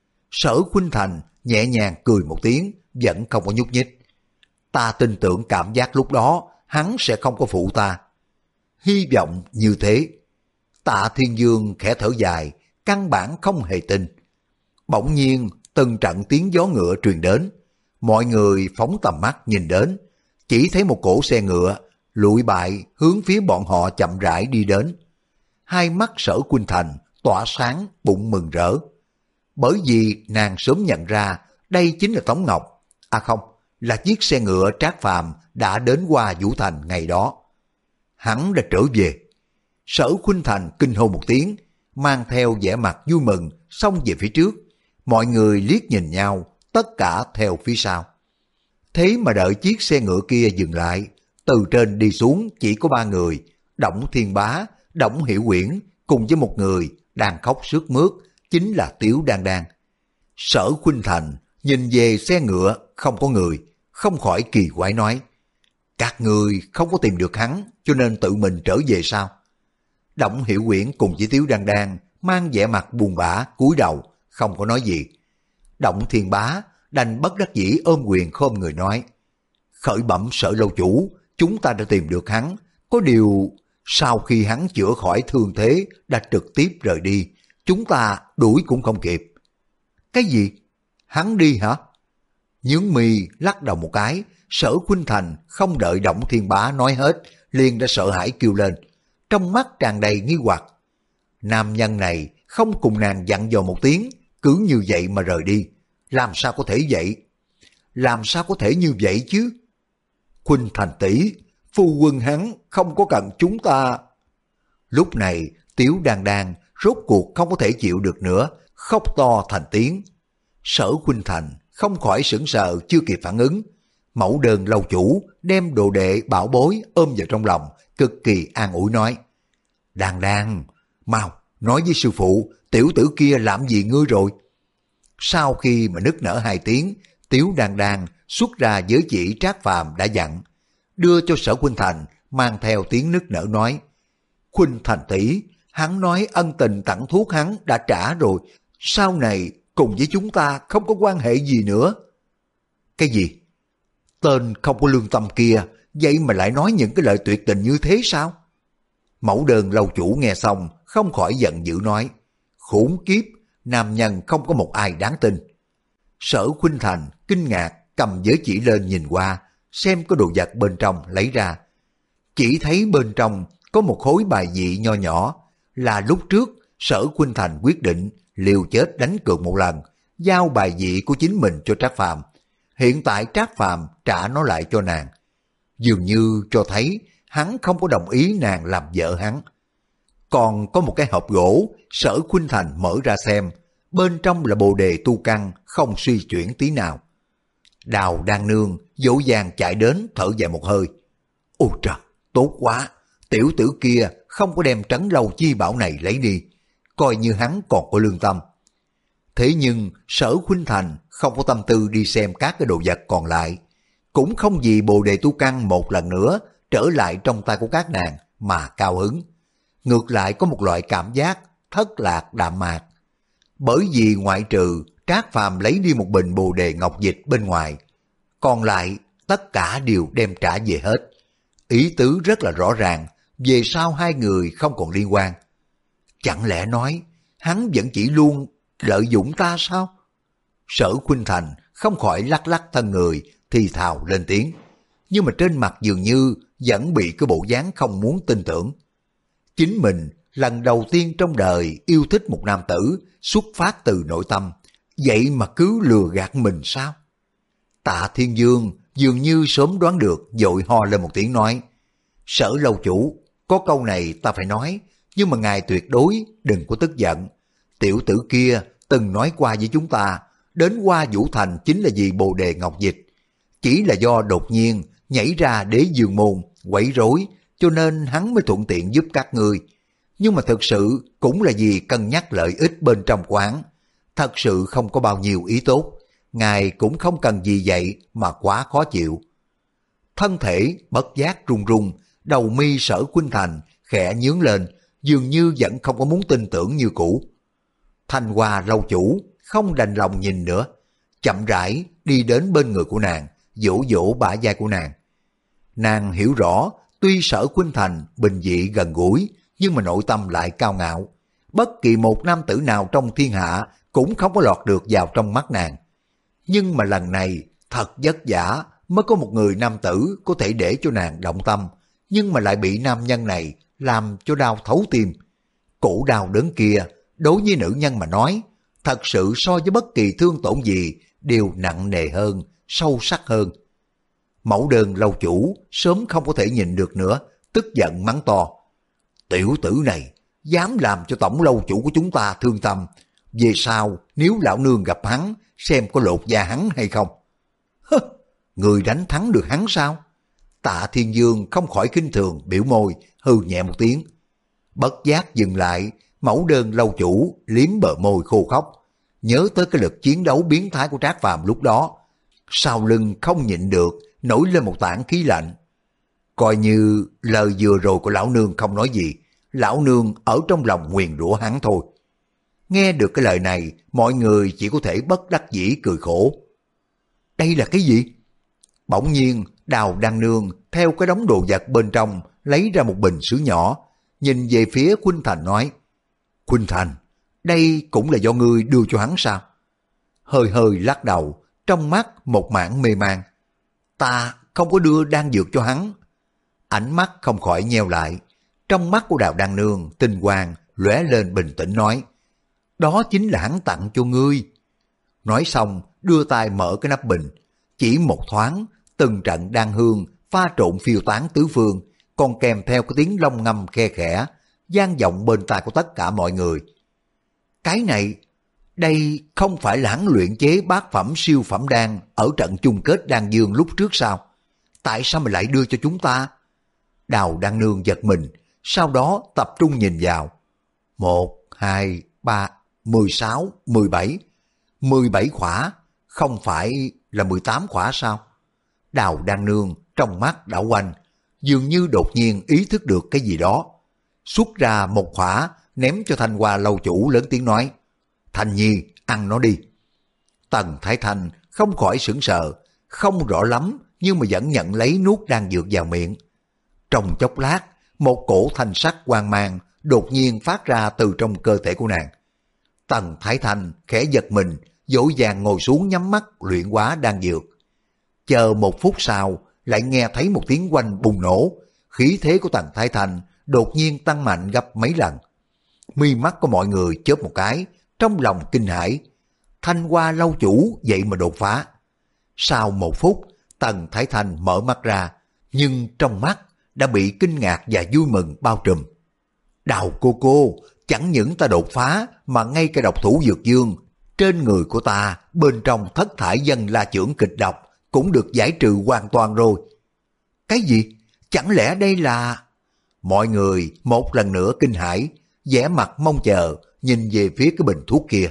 Sở Khuynh Thành nhẹ nhàng cười một tiếng, vẫn không có nhúc nhích. Ta tin tưởng cảm giác lúc đó hắn sẽ không có phụ ta. Hy vọng như thế. Tạ Thiên Dương khẽ thở dài, căn bản không hề tin. Bỗng nhiên từng trận tiếng gió ngựa truyền đến. Mọi người phóng tầm mắt nhìn đến, chỉ thấy một cỗ xe ngựa lụi bại hướng phía bọn họ chậm rãi đi đến. Hai mắt Sở Khuynh Thành tỏa sáng, bụng mừng rỡ. Bởi vì nàng sớm nhận ra đây chính là Tống Ngọc. À không, là chiếc xe ngựa Trác Phàm đã đến qua Vũ Thành ngày đó. Hắn đã trở về. Sở Khuynh Thành kinh hô một tiếng, mang theo vẻ mặt vui mừng, xông về phía trước. Mọi người liếc nhìn nhau, tất cả theo phía sau. Thế mà đợi chiếc xe ngựa kia dừng lại, từ trên đi xuống chỉ có ba người, Đổng Thiên Bá, Đổng Hiểu Uyển cùng với một người đang khóc sướt mướt, chính là Tiếu Đan Đan. Sở Khuynh Thành nhìn về xe ngựa không có người, không khỏi kỳ quái nói: các người không có tìm được hắn cho nên tự mình trở về sao? Đổng Hiểu Uyển cùng với Tiếu Đan Đan mang vẻ mặt buồn bã cúi đầu, không có nói gì. Đổng Thiên Bá đành bất đắc dĩ ôm quyền khom người nói: khởi bẩm Sở lâu chủ, chúng ta đã tìm được hắn, có điều sau khi hắn chữa khỏi thương thế đã trực tiếp rời đi, chúng ta đuổi cũng không kịp. Cái gì? Hắn đi hả? Nhướng mi lắc đầu một cái. Sở Khuynh Thành không đợi Đổng Thiên Bá nói hết, liền đã sợ hãi kêu lên, trong mắt tràn đầy nghi hoặc. Nam nhân này không cùng nàng dặn dò một tiếng, cứ như vậy mà rời đi, làm sao có thể vậy? Làm sao có thể như vậy chứ? Khuynh Thành tỷ, phu quân hắn không có cần chúng ta. Lúc này Tiếu Đan Đan rốt cuộc không có thể chịu được nữa, khóc to thành tiếng. Sở Khuynh Thành không khỏi sững sờ chưa kịp phản ứng. Mẫu Đơn lâu chủ đem đồ đệ bảo bối ôm vào trong lòng, cực kỳ an ủi nói: Đan Đan, mau nói với sư phụ, tiểu tử kia làm gì ngươi rồi? Sau khi mà nức nở hai tiếng, Tiếu Đan Đan xuất ra giới chỉ Trác Phàm đã dặn, đưa cho Sở Khuynh Thành, mang theo tiếng nức nở nói: Khuynh Thành tỷ, hắn nói ân tình tặng thuốc hắn đã trả rồi, sau này cùng với chúng ta không có quan hệ gì nữa. Cái gì? Tên không có lương tâm kia, vậy mà lại nói những cái lời tuyệt tình như thế sao? Mẫu Đơn lâu chủ nghe xong, không khỏi giận dữ nói: khốn kiếp, nam nhân không có một ai đáng tin. Sở Khuynh Thành kinh ngạc cầm giới chỉ lên nhìn qua, xem có đồ vật bên trong lấy ra. Chỉ thấy bên trong có một khối bài vị nho nhỏ, là lúc trước Sở Khuynh Thành quyết định liều chết đánh cược một lần, giao bài vị của chính mình cho Trác Phàm. Hiện tại Trác Phàm trả nó lại cho nàng, dường như cho thấy hắn không có đồng ý nàng làm vợ hắn. Còn có một cái hộp gỗ, Sở Khuynh Thành mở ra xem, bên trong là bồ đề tu căn, không suy chuyển tí nào. Đào Đan Nương dỗ dàng chạy đến thở dài một hơi. Ôi trời, tốt quá, tiểu tử kia không có đem Trấn Lâu Chi Bảo này lấy đi, coi như hắn còn có lương tâm. Thế nhưng Sở Khuynh Thành không có tâm tư đi xem các cái đồ vật còn lại, cũng không vì bồ đề tu căn một lần nữa trở lại trong tay của các nàng mà cao hứng. Ngược lại có một loại cảm giác thất lạc đạm mạc. Bởi vì ngoại trừ Trác Phàm lấy đi một bình bồ đề ngọc dịch bên ngoài, còn lại tất cả đều đem trả về hết. Ý tứ rất là rõ ràng, về sau hai người không còn liên quan. Chẳng lẽ nói hắn vẫn chỉ luôn lợi dụng ta sao? Sở Khuynh Thành không khỏi lắc lắc thân người, thì thào lên tiếng, nhưng mà trên mặt dường như vẫn bị cái bộ dáng không muốn tin tưởng. Chính mình lần đầu tiên trong đời yêu thích một nam tử xuất phát từ nội tâm, vậy mà cứ lừa gạt mình sao? Tạ Thiên Dương dường như sớm đoán được, vội ho lên một tiếng nói: Sở lâu chủ, có câu này ta phải nói, nhưng mà ngài tuyệt đối đừng có tức giận. Tiểu tử kia từng nói qua với chúng ta, đến qua Vũ Thành chính là vì bồ đề ngọc dịch. Chỉ là do đột nhiên nhảy ra Đế Dương Môn, quấy rối, cho nên hắn mới thuận tiện giúp các ngươi. Nhưng mà thực sự cũng là vì cân nhắc lợi ích bên trong quán. Thật sự không có bao nhiêu ý tốt, ngài cũng không cần gì vậy mà quá khó chịu. Thân thể bất giác run run, đầu mi Sở Khuynh Thành khẽ nhướng lên, dường như vẫn không có muốn tin tưởng như cũ. Thanh Hoa lâu chủ không đành lòng nhìn nữa, chậm rãi đi đến bên người của nàng, vỗ vỗ bả vai của nàng. Nàng hiểu rõ, tuy Sở Khuynh Thành bình dị gần gũi, nhưng mà nội tâm lại cao ngạo. Bất kỳ một nam tử nào trong thiên hạ cũng không có lọt được vào trong mắt nàng. Nhưng mà lần này thật vất vả mới có một người nam tử có thể để cho nàng động tâm, nhưng mà lại bị nam nhân này làm cho đau thấu tim. Cổ đau đớn kia đối với nữ nhân mà nói, thật sự so với bất kỳ thương tổn gì đều nặng nề hơn, sâu sắc hơn. Mẫu Đơn lâu chủ sớm không có thể nhịn được nữa, tức giận mắng to. Tiểu tử này dám làm cho tổng lâu chủ của chúng ta thương tâm, về sau nếu lão nương gặp hắn, xem có lột da hắn hay không. Hơ, người đánh thắng được hắn sao? Tạ Thiên Dương không khỏi khinh thường, biểu môi hừ nhẹ một tiếng. Bất giác dừng lại, Mẫu Đơn lâu chủ liếm bờ môi khô khóc, nhớ tới cái lực chiến đấu biến thái của Trác Phàm lúc đó, sau lưng không nhịn được nổi lên một tảng khí lạnh. Coi như lời vừa rồi của lão nương không nói gì, lão nương ở trong lòng nguyền rủa hắn thôi. Nghe được cái lời này, mọi người chỉ có thể bất đắc dĩ cười khổ. Đây là cái gì? Bỗng nhiên, Đào Đăng Nương theo cái đống đồ vật bên trong lấy ra một bình sứ nhỏ, nhìn về phía Khuynh Thành nói, Khuynh Thành, đây cũng là do ngươi đưa cho hắn sao? Hơi hơi lắc đầu, trong mắt một mảng mê man. Ta không có đưa đan dược cho hắn. Ánh mắt không khỏi nheo lại, trong mắt của Đào Đăng Nương tinh quang lóe lên bình tĩnh nói, đó chính là hắn tặng cho ngươi. Nói xong đưa tay mở cái nắp bình, chỉ một thoáng từng trận đan hương pha trộn phiêu tán tứ phương, còn kèm theo cái tiếng long ngâm khe khẽ vang vọng bên tai của tất cả mọi người. Cái này, đây không phải là hắn luyện chế bát phẩm siêu phẩm đan ở trận chung kết đan dương lúc trước sao? Tại sao mà lại đưa cho chúng ta? Đào Đăng Nương giật mình, sau đó tập trung nhìn vào. Một, hai, ba, mười sáu, mười bảy. Mười bảy khỏa, không phải là mười tám khỏa sao? Đào Đăng Nương trong mắt đảo quanh, dường như đột nhiên ý thức được cái gì đó. Xuất ra một khỏa, ném cho Thanh Hoa lâu chủ lớn tiếng nói, Thành Nhi, ăn nó đi. Tần Thái Thanh không khỏi sững sờ, không rõ lắm, nhưng mà vẫn nhận lấy nuốt đan dược vào miệng. Trong chốc lát, một cổ thanh sắc quang mang đột nhiên phát ra từ trong cơ thể của nàng. Tần Thái Thanh khẽ giật mình, dỗ dàng ngồi xuống nhắm mắt luyện hóa đan dược. Chờ một phút sau, lại nghe thấy một tiếng oanh bùng nổ, khí thế của Tần Thái Thanh đột nhiên tăng mạnh gấp mấy lần. Mi mắt của mọi người chớp một cái, trong lòng kinh hãi. Thanh Hoa lâu chủ vậy mà đột phá. Sau một phút, Tần Thái Thanh mở mắt ra, nhưng trong mắt đã bị kinh ngạc và vui mừng bao trùm. Đào cô cô, chẳng những ta đột phá mà ngay cả độc thủ dược dương trên người của ta, bên trong thất thải dân la chưởng kịch độc cũng được giải trừ hoàn toàn rồi. Cái gì? Chẳng lẽ đây là... Mọi người một lần nữa kinh hãi, vẻ mặt mong chờ nhìn về phía cái bình thuốc kia.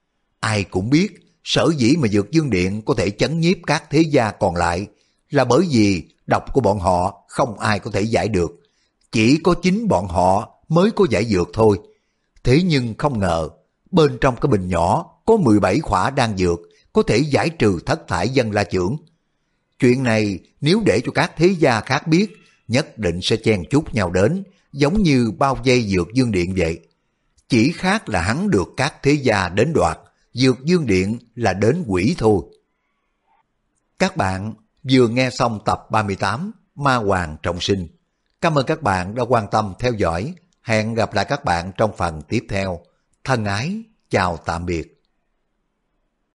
Ai cũng biết sở dĩ mà Dược Dương Điện có thể chấn nhiếp các thế gia còn lại là bởi vì độc của bọn họ không ai có thể giải được, chỉ có chính bọn họ mới có giải dược thôi. Thế nhưng không ngờ bên trong cái bình nhỏ có mười bảy khỏa đan dược có thể giải trừ thất thải dân la chưởng. Chuyện này nếu để cho các thế gia khác biết, nhất định sẽ chen chúc nhau đến, giống như bao vây Dược Dương Điện vậy. Chỉ khác là hắn được các thế gia đến đoạt, Dược Dương Điện là đến quỷ thôi. Các bạn vừa nghe xong tập ba mươi tám Ma Hoàng Trọng Sinh. Cảm ơn các bạn đã quan tâm theo dõi. Hẹn gặp lại các bạn trong phần tiếp theo. Thân ái, chào tạm biệt.